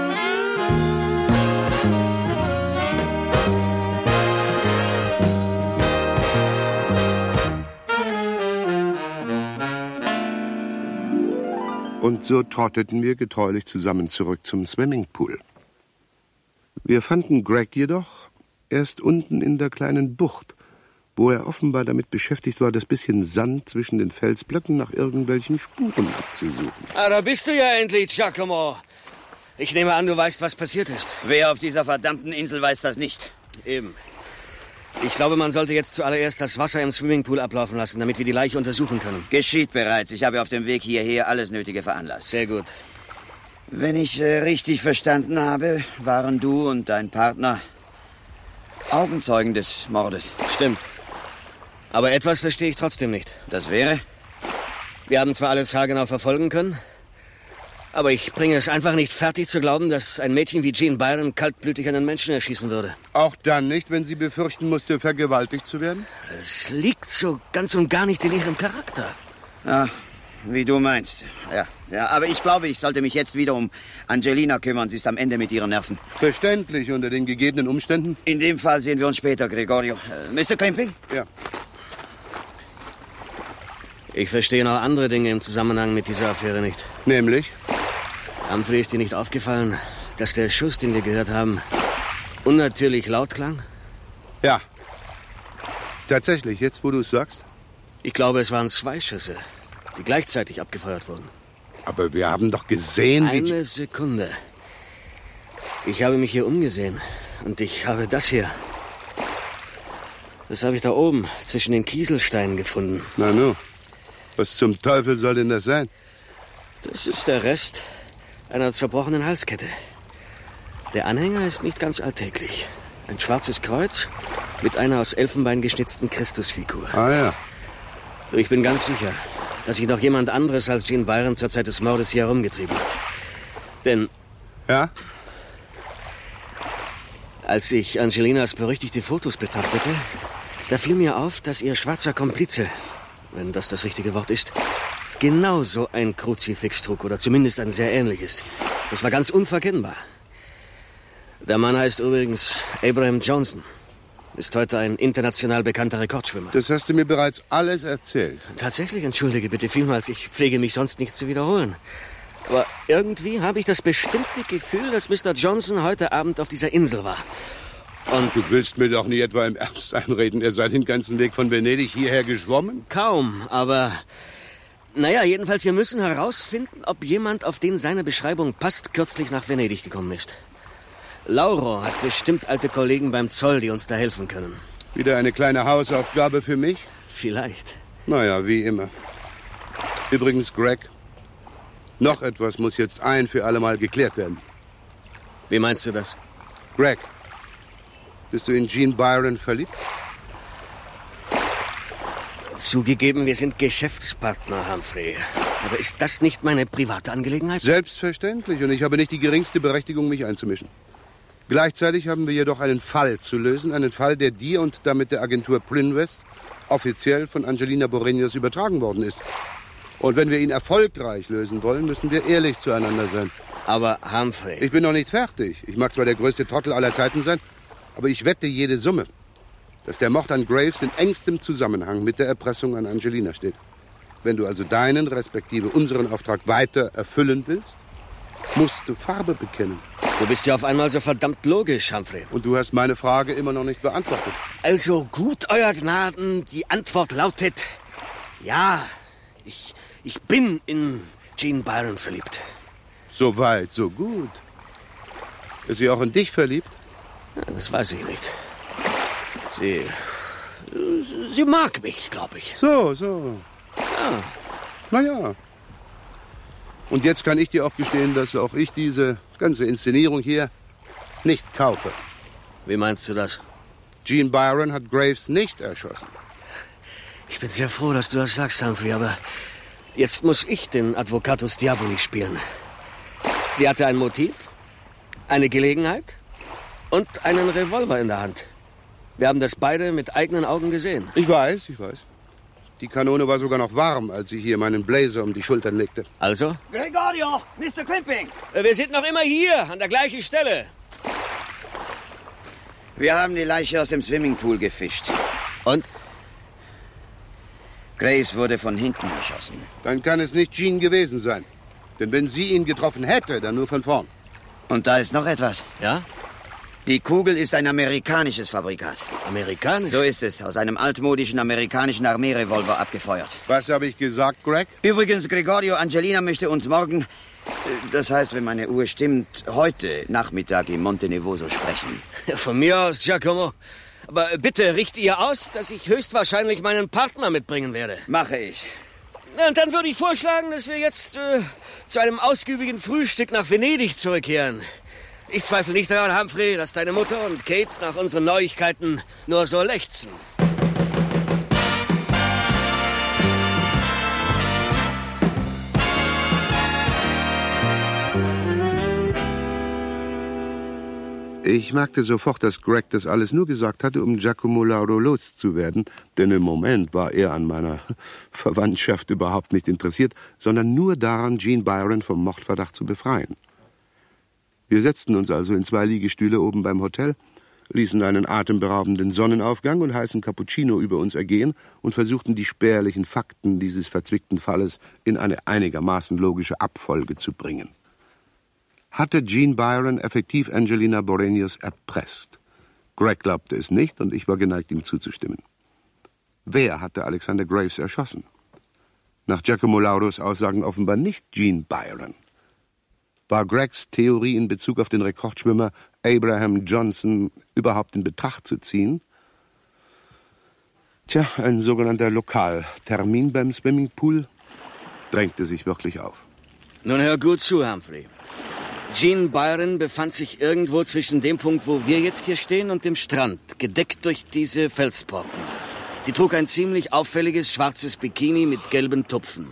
Und so trotteten wir getreulich zusammen zurück zum Swimmingpool. Wir fanden Greg jedoch erst unten in der kleinen Bucht, wo er offenbar damit beschäftigt war, das bisschen Sand zwischen den Felsblöcken nach irgendwelchen Spuren abzusuchen. Ah, da bist du ja endlich, Giacomo. Ich nehme an, du weißt, was passiert ist. Wer auf dieser verdammten Insel weiß das nicht? Eben. Ich glaube, man sollte jetzt zuallererst das Wasser im Swimmingpool ablaufen lassen, damit wir die Leiche untersuchen können. Geschieht bereits. Ich habe auf dem Weg hierher alles Nötige veranlasst. Sehr gut. Wenn ich richtig verstanden habe, waren du und dein Partner Augenzeugen des Mordes. Stimmt. Aber etwas verstehe ich trotzdem nicht. Das wäre? Wir haben zwar alles haargenau verfolgen können, aber ich bringe es einfach nicht fertig zu glauben, dass ein Mädchen wie Jean Byron kaltblütig einen Menschen erschießen würde. Auch dann nicht, wenn sie befürchten musste, vergewaltigt zu werden? Es liegt so ganz und gar nicht in ihrem Charakter. Ja, Wie du meinst. Ja, aber ich glaube, ich sollte mich jetzt wieder um Angelina kümmern. Sie ist am Ende mit ihren Nerven. Verständlich unter den gegebenen Umständen. In dem Fall sehen wir uns später, Gregorio. Mr. Klimping? Ja. Ich verstehe noch andere Dinge im Zusammenhang mit dieser Affäre nicht. Nämlich? Humphrey, ist dir nicht aufgefallen, dass der Schuss, den wir gehört haben, unnatürlich laut klang? Ja. Tatsächlich, jetzt wo du es sagst? Ich glaube, es waren 2 Schüsse, die gleichzeitig abgefeuert wurden. Aber wir haben doch gesehen, wie... Eine Sekunde. Ich habe mich hier umgesehen und ich habe das hier. Das habe ich da oben zwischen den Kieselsteinen gefunden. Na nu, was zum Teufel soll denn das sein? Das ist der Rest einer zerbrochenen Halskette. Der Anhänger ist nicht ganz alltäglich. Ein schwarzes Kreuz mit einer aus Elfenbein geschnitzten Christusfigur. Ah ja. Ich bin ganz sicher, dass sich noch jemand anderes als Jean Byron zur Zeit des Mordes hier herumgetrieben hat. Denn... Ja? Als ich Angelinas berüchtigte Fotos betrachtete, da fiel mir auf, dass ihr schwarzer Komplize, wenn das das richtige Wort ist, genauso ein Kruzifix trug, oder zumindest ein sehr ähnliches. Das war ganz unverkennbar. Der Mann heißt übrigens Abraham Johnson. Ist heute ein international bekannter Rekordschwimmer. Das hast du mir bereits alles erzählt. Tatsächlich, entschuldige bitte vielmals. Ich pflege mich sonst nicht zu wiederholen. Aber irgendwie habe ich das bestimmte Gefühl, dass Mr. Johnson heute Abend auf dieser Insel war. Und du willst mir doch nie etwa im Ernst einreden, er sei den ganzen Weg von Venedig hierher geschwommen? Kaum, aber... Naja, jedenfalls, wir müssen herausfinden, ob jemand, auf den seine Beschreibung passt, kürzlich nach Venedig gekommen ist. Lauro hat bestimmt alte Kollegen beim Zoll, die uns da helfen können. Wieder eine kleine Hausaufgabe für mich? Vielleicht. Naja, wie immer. Übrigens, Greg, noch etwas muss jetzt ein für alle Mal geklärt werden. Wie meinst du das? Greg, bist du in Jean Byron verliebt? Zugegeben, wir sind Geschäftspartner, Humphrey. Aber ist das nicht meine private Angelegenheit? Selbstverständlich. Und ich habe nicht die geringste Berechtigung, mich einzumischen. Gleichzeitig haben wir jedoch einen Fall zu lösen. Einen Fall, der dir und damit der Agentur Prinvest offiziell von Angelina Borenius übertragen worden ist. Und wenn wir ihn erfolgreich lösen wollen, müssen wir ehrlich zueinander sein. Aber Humphrey... Ich bin noch nicht fertig. Ich mag zwar der größte Trottel aller Zeiten sein, aber ich wette jede Summe, dass der Mord an Graves in engstem Zusammenhang mit der Erpressung an Angelina steht. Wenn du also deinen, respektive unseren Auftrag weiter erfüllen willst, musst du Farbe bekennen. Du bist ja auf einmal so verdammt logisch, Humphrey. Und du hast meine Frage immer noch nicht beantwortet. Also gut, Euer Gnaden, die Antwort lautet... Ja, ich bin in Jean Byron verliebt. So weit, so gut. Ist sie auch in dich verliebt? Ja, das weiß ich nicht. Sie mag mich, glaube ich. So. Ja. Naja. Und jetzt kann ich dir auch gestehen, dass auch ich diese ganze Inszenierung hier nicht kaufe. Wie meinst du das? Jean Byron hat Graves nicht erschossen. Ich bin sehr froh, dass du das sagst, Humphrey, aber jetzt muss ich den Advocatus Diaboli spielen. Sie hatte ein Motiv, eine Gelegenheit und einen Revolver in der Hand. Wir haben das beide mit eigenen Augen gesehen. Ich weiß. Die Kanone war sogar noch warm, als ich hier meinen Blazer um die Schultern legte. Also? Gregorio, Mr. Klimping. Wir sind noch immer hier, an der gleichen Stelle. Wir haben die Leiche aus dem Swimmingpool gefischt. Und? Graves wurde von hinten erschossen. Dann kann es nicht Jean gewesen sein. Denn wenn sie ihn getroffen hätte, dann nur von vorn. Und da ist noch etwas. Ja? Die Kugel ist ein amerikanisches Fabrikat. Amerikanisch? So ist es, aus einem altmodischen amerikanischen Armeerevolver abgefeuert. Was habe ich gesagt, Greg? Übrigens, Gregorio, Angelina möchte uns morgen, das heißt, wenn meine Uhr stimmt, heute Nachmittag im Monte Nevoso sprechen. Von mir aus, Giacomo. Aber bitte richte ihr aus, dass ich höchstwahrscheinlich meinen Partner mitbringen werde. Mache ich. Und dann würde ich vorschlagen, dass wir jetzt zu einem ausgiebigen Frühstück nach Venedig zurückkehren. Ich zweifle nicht daran, Humphrey, dass deine Mutter und Kate nach unseren Neuigkeiten nur so lechzen. Ich merkte sofort, dass Greg das alles nur gesagt hatte, um Giacomo Lauro loszuwerden, denn im Moment war er an meiner Verwandtschaft überhaupt nicht interessiert, sondern nur daran, Jean Byron vom Mordverdacht zu befreien. Wir setzten uns also in 2 Liegestühle oben beim Hotel, ließen einen atemberaubenden Sonnenaufgang und heißen Cappuccino über uns ergehen und versuchten, die spärlichen Fakten dieses verzwickten Falles in eine einigermaßen logische Abfolge zu bringen. Hatte Jean Byron effektiv Angelina Borenius erpresst? Greg glaubte es nicht und ich war geneigt, ihm zuzustimmen. Wer hatte Alexander Graves erschossen? Nach Giacomo Lauros Aussagen offenbar nicht Jean Byron. War Gregs Theorie in Bezug auf den Rekordschwimmer Abraham Johnson überhaupt in Betracht zu ziehen? Tja, ein sogenannter Lokaltermin beim Swimmingpool drängte sich wirklich auf. Nun hör gut zu, Humphrey. Jean Byron befand sich irgendwo zwischen dem Punkt, wo wir jetzt hier stehen, und dem Strand, gedeckt durch diese Felsbrocken. Sie trug ein ziemlich auffälliges schwarzes Bikini mit gelben Tupfen.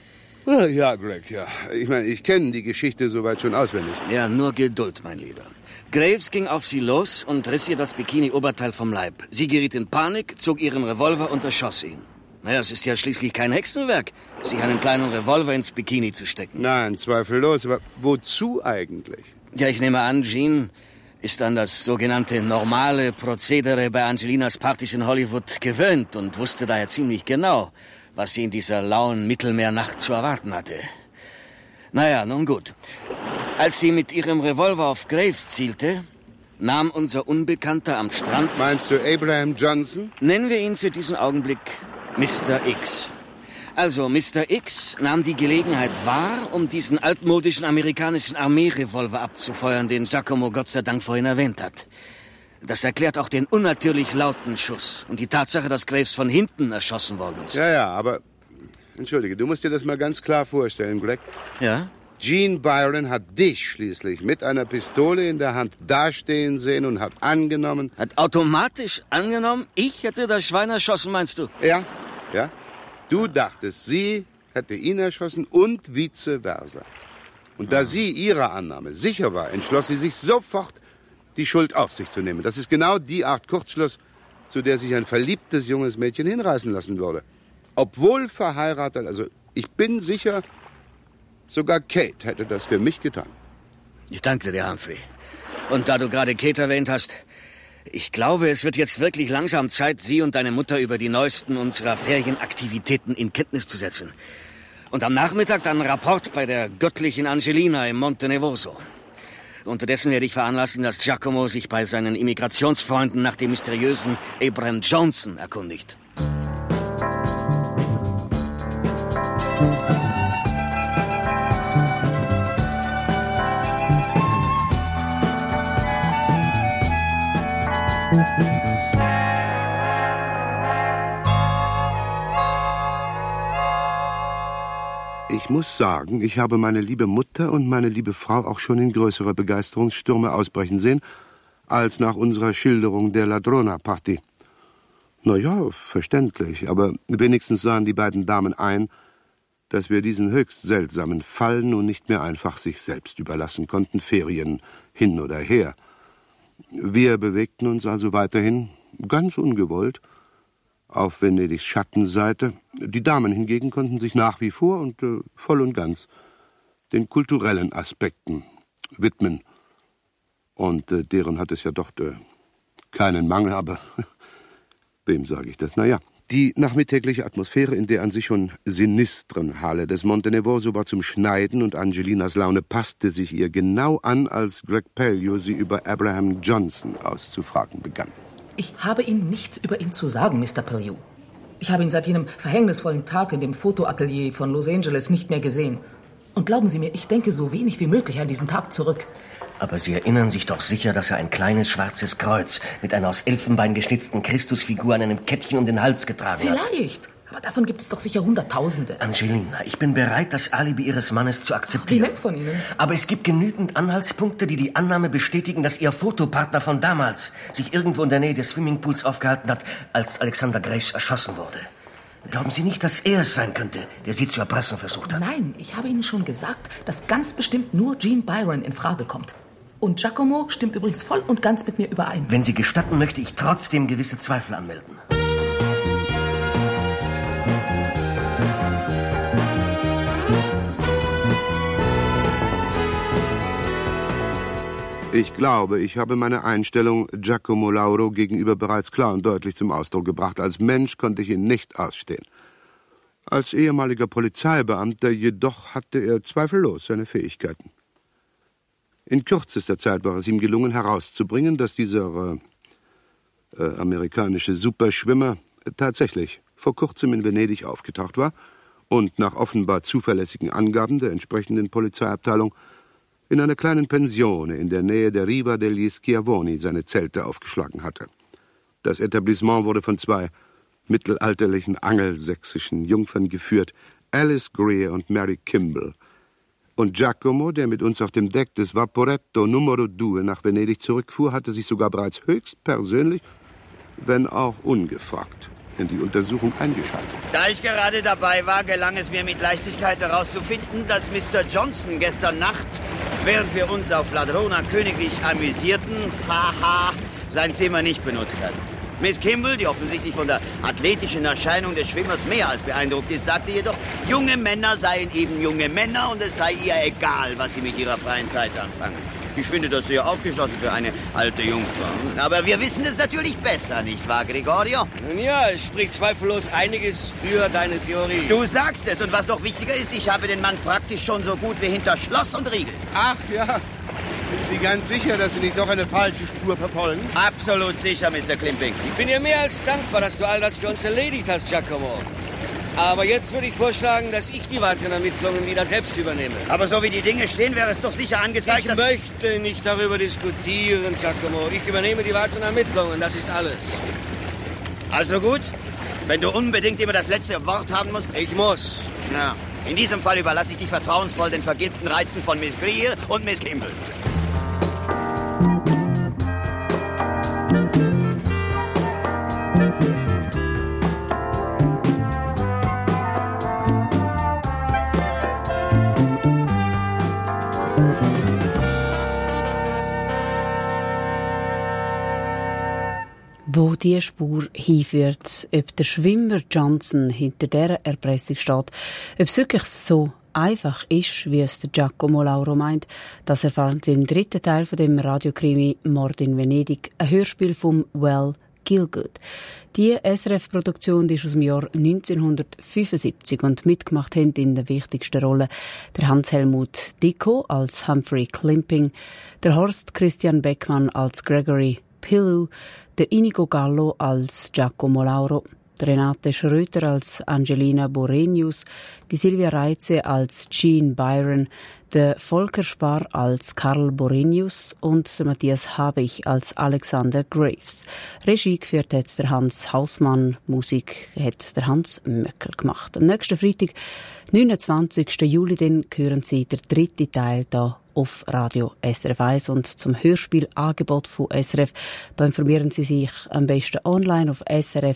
Ja, Greg, ja. Ich meine, ich kenne die Geschichte soweit schon auswendig. Ja, nur Geduld, mein Lieber. Graves ging auf sie los und riss ihr das Bikini-Oberteil vom Leib. Sie geriet in Panik, zog ihren Revolver und erschoss ihn. Naja, es ist ja schließlich kein Hexenwerk, sich einen kleinen Revolver ins Bikini zu stecken. Nein, zweifellos. Aber wozu eigentlich? Ja, ich nehme an, Jean ist an das sogenannte normale Prozedere bei Angelinas Partys in Hollywood gewöhnt und wusste daher ziemlich genau, was sie in dieser lauen Mittelmeernacht zu erwarten hatte. Naja, nun gut. Als sie mit ihrem Revolver auf Graves zielte, nahm unser Unbekannter am Strand... Meinst du Abraham Johnson? Nennen wir ihn für diesen Augenblick Mr. X. Also, Mr. X nahm die Gelegenheit wahr, um diesen altmodischen amerikanischen Armeerevolver abzufeuern, den Giacomo Gott sei Dank vorhin erwähnt hat. Das erklärt auch den unnatürlich lauten Schuss und die Tatsache, dass Graves von hinten erschossen worden ist. Ja, aber... Entschuldige, du musst dir das mal ganz klar vorstellen, Greg. Ja? Jean Byron hat dich schließlich mit einer Pistole in der Hand dastehen sehen und hat angenommen... Hat automatisch angenommen, ich hätte das Schwein erschossen, meinst du? Ja. Du dachtest, sie hätte ihn erschossen und vice versa. Und da sie ihrer Annahme sicher war, entschloss sie sich sofort, die Schuld auf sich zu nehmen. Das ist genau die Art Kurzschluss, zu der sich ein verliebtes junges Mädchen hinreißen lassen würde. Obwohl verheiratet, also ich bin sicher, sogar Kate hätte das für mich getan. Ich danke dir, Humphrey. Und da du gerade Kate erwähnt hast, ich glaube, es wird jetzt wirklich langsam Zeit, Sie und deine Mutter über die neuesten unserer Ferienaktivitäten in Kenntnis zu setzen. Und am Nachmittag dann Rapport bei der göttlichen Angelina im Monte Nevoso. Unterdessen werde ich veranlassen, dass Giacomo sich bei seinen Immigrationsfreunden nach dem mysteriösen Abraham Johnson erkundigt. Ich muss sagen, ich habe meine liebe Mutter und meine liebe Frau auch schon in größere Begeisterungsstürme ausbrechen sehen, als nach unserer Schilderung der Ladrona-Party. Na ja, verständlich, aber wenigstens sahen die beiden Damen ein, dass wir diesen höchst seltsamen Fall nun nicht mehr einfach sich selbst überlassen konnten, Ferien hin oder her. Wir bewegten uns also weiterhin, ganz ungewollt, auf Venedigs Schattenseite. Die Damen hingegen konnten sich nach wie vor und voll und ganz den kulturellen Aspekten widmen. Und deren hat es ja doch keinen Mangel, aber wem sage ich das? Naja, die nachmittägliche Atmosphäre in der an sich schon sinistren Halle des Monte Nevoso war zum Schneiden und Angelinas Laune passte sich ihr genau an, als Greg Pellew sie über Abraham Johnson auszufragen begann. Ich habe Ihnen nichts über ihn zu sagen, Mr. Pellew. Ich habe ihn seit jenem verhängnisvollen Tag in dem Fotoatelier von Los Angeles nicht mehr gesehen. Und glauben Sie mir, ich denke so wenig wie möglich an diesen Tag zurück. Aber Sie erinnern sich doch sicher, dass er ein kleines schwarzes Kreuz mit einer aus Elfenbein geschnitzten Christusfigur an einem Kettchen um den Hals getragen hat. Vielleicht. Aber davon gibt es doch sicher Hunderttausende. Angelina, ich bin bereit, das Alibi Ihres Mannes zu akzeptieren. Wie nett von Ihnen. Aber es gibt genügend Anhaltspunkte, die die Annahme bestätigen, dass Ihr Fotopartner von damals sich irgendwo in der Nähe des Swimmingpools aufgehalten hat, als Alexander Graves erschossen wurde. Glauben Sie nicht, dass er es sein könnte, der Sie zu erpressen versucht hat? Nein, ich habe Ihnen schon gesagt, dass ganz bestimmt nur Jean Byron in Frage kommt. Und Giacomo stimmt übrigens voll und ganz mit mir überein. Wenn Sie gestatten, möchte ich trotzdem gewisse Zweifel anmelden. Ich glaube, ich habe meine Einstellung Giacomo Lauro gegenüber bereits klar und deutlich zum Ausdruck gebracht. Als Mensch konnte ich ihn nicht ausstehen. Als ehemaliger Polizeibeamter jedoch hatte er zweifellos seine Fähigkeiten. In kürzester Zeit war es ihm gelungen, herauszubringen, dass dieser amerikanische Superschwimmer tatsächlich vor kurzem in Venedig aufgetaucht war und nach offenbar zuverlässigen Angaben der entsprechenden Polizeiabteilung in einer kleinen Pensione in der Nähe der Riva degli Schiavoni seine Zelte aufgeschlagen hatte. Das Etablissement wurde von 2 mittelalterlichen angelsächsischen Jungfern geführt, Alice Greer und Mary Kimball. Und Giacomo, der mit uns auf dem Deck des Vaporetto Numero 2 nach Venedig zurückfuhr, hatte sich sogar bereits höchstpersönlich, wenn auch ungefragt, in die Untersuchung eingeschaltet. Da ich gerade dabei war, gelang es mir mit Leichtigkeit herauszufinden, dass Mr. Johnson gestern Nacht, während wir uns auf Ladrona königlich amüsierten, sein Zimmer nicht benutzt hat. Miss Kimball, die offensichtlich von der athletischen Erscheinung des Schwimmers mehr als beeindruckt ist, sagte jedoch, junge Männer seien eben junge Männer und es sei ihr egal, was sie mit ihrer freien Zeit anfangen. Ich finde das sehr aufgeschlossen für eine alte Jungfrau. Aber wir wissen es natürlich besser, nicht wahr, Gregorio? Nun ja, es spricht zweifellos einiges für deine Theorie. Du sagst es und was noch wichtiger ist, ich habe den Mann praktisch schon so gut wie hinter Schloss und Riegel. Ach ja, sind Sie ganz sicher, dass Sie nicht doch eine falsche Spur verfolgen? Absolut sicher, Mr. Klimping. Ich bin dir mehr als dankbar, dass du all das für uns erledigt hast, Giacomo. Aber jetzt würde ich vorschlagen, dass ich die weiteren Ermittlungen wieder selbst übernehme. Aber so wie die Dinge stehen, wäre es doch sicher angezeigt, Ich möchte nicht darüber diskutieren, Giacomo. Ich übernehme die weiteren Ermittlungen, das ist alles. Also gut, wenn du unbedingt immer das letzte Wort haben musst. Ich muss. Na, in diesem Fall überlasse ich dich vertrauensvoll den vergilbten Reizen von Miss Greer und Miss Kimball. Wo die Spur hinführt, ob der Schwimmer Johnson hinter dieser Erpressung steht, ob es wirklich so einfach ist, wie es der Giacomo Lauro meint, das erfahren Sie im 3. Teil von dem Radiokrimi Mord in Venedig, ein Hörspiel vom Well Gielgud. Die SRF-Produktion ist aus dem Jahr 1975 und mitgemacht haben in der wichtigsten Rolle der Hans-Helmut Dicko als Humphrey Klimping, der Horst Christian Beckmann als Gregory Pillow, der Inigo Gallo als Giacomo Lauro, der Renate Schröter als Angelina Borenius, die Silvia Reitze als Jean Byron, der Volker Spar als Karl Borenius und der Matthias Habich als Alexander Graves. Regie geführt hat der Hans Hausmann, Musik hat der Hans Möckel gemacht. Am nächsten Freitag, 29. Juli, dann hören Sie den 3. Teil da auf Radio SRF 1 und zum Hörspielangebot von SRF. Da informieren Sie sich am besten online auf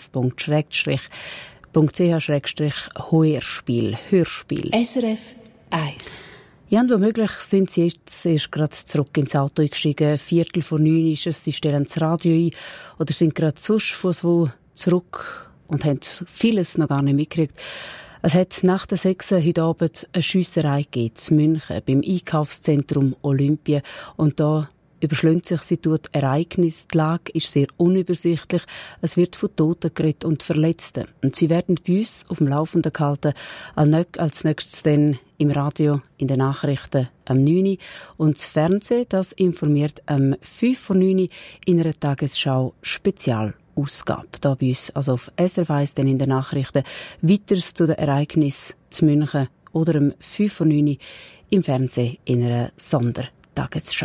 srf.ch/Hörspiel. SRF 1. Ja, und womöglich sind Sie jetzt erst gerade zurück ins Auto eingestiegen. 8:45 ist es, Sie stellen das Radio ein oder sind gerade sonst von so zurück und haben vieles noch gar nicht mitgekriegt. Es hat nach der 6 heute Abend eine Schiesserei gegeben in München beim Einkaufszentrum Olympia. Und da überschlägt sich sie durch Ereignis. Die Lage ist sehr unübersichtlich. Es wird von Toten geredet und Verletzten. Und sie werden bei uns auf dem Laufenden gehalten. Als nächstes dann im Radio, in den Nachrichten am 9 und das Fernsehen, das informiert am 5:09 in einer Tagesschau Spezialausgabe. Da bei uns, also auf SRF 1, dann in den Nachrichten, weiteres zu den Ereignissen zu München oder am 5:09 im Fernsehen in einer Sondertagesschau.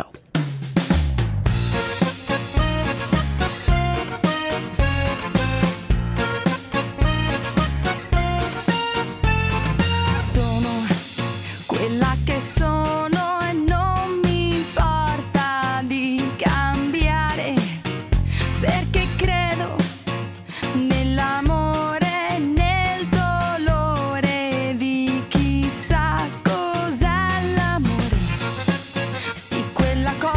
Quella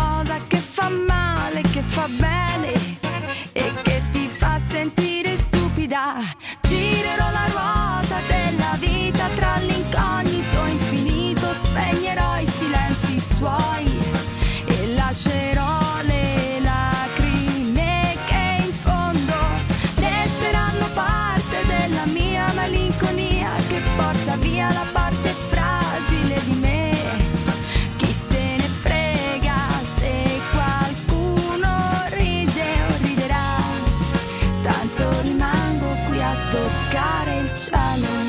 cielo.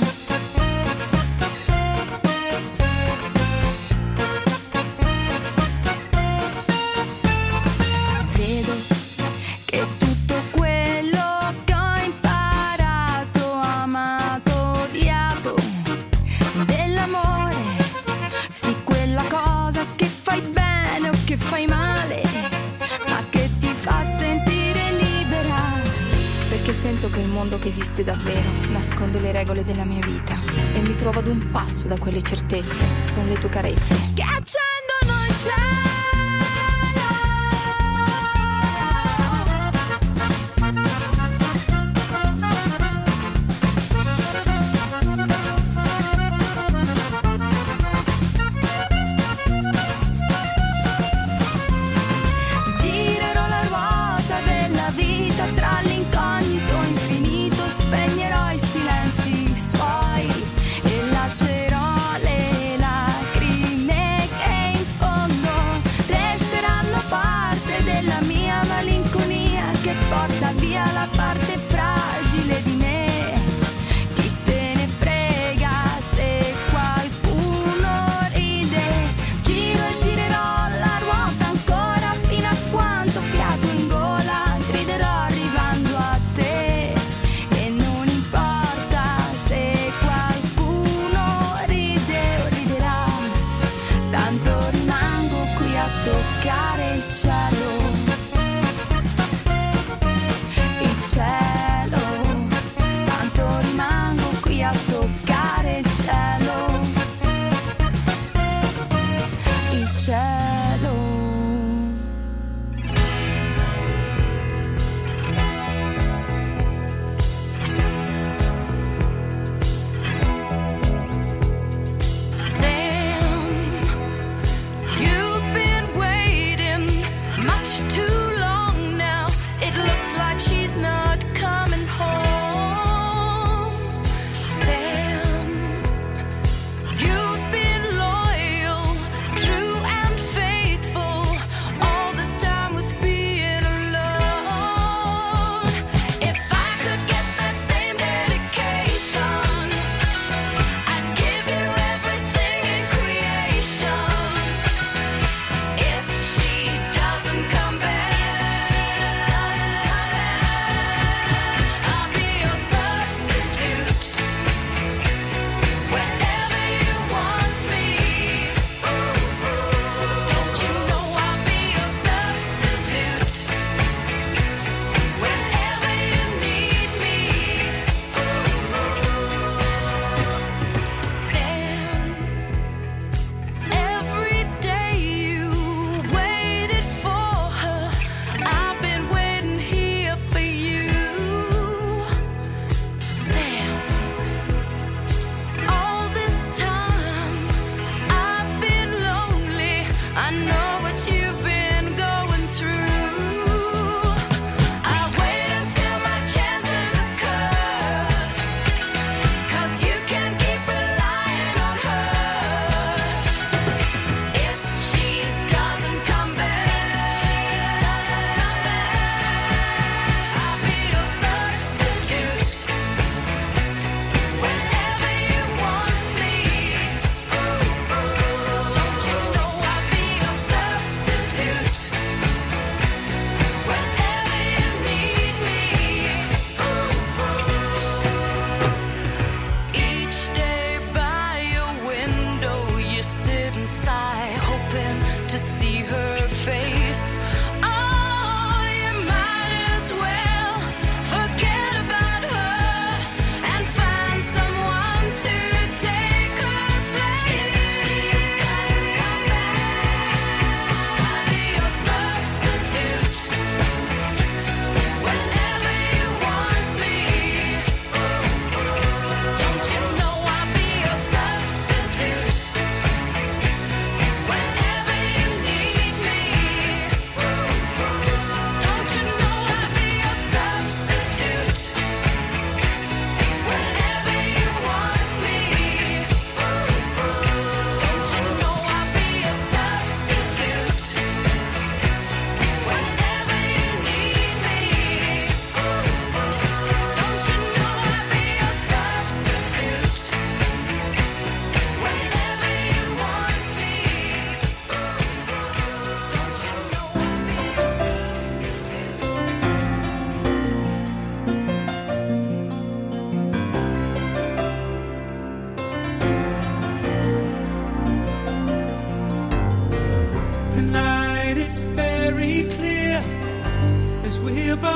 Vedo che tutto quello che ho imparato, amato, odiato, dell'amore, sì, quella cosa che fai bene o che fai male, ma che ti fa sentire libera. Perché sento che il mondo che esiste davvero nasconde le regole della mia vita e mi trovo ad un passo da quelle certezze. Sono le tue carezze che accendono il cielo. Girerò la ruota della vita tra l'incognito infinito, spegnerò i silenzi suoi e lascerò le lacrime che in fondo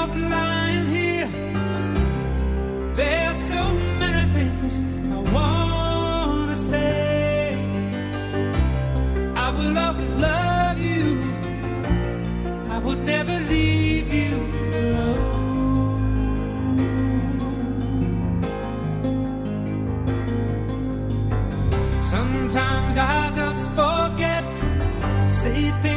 off lying here. There's so many things I wanna say. I will always love you. I would never leave you alone. Sometimes I just forget, say things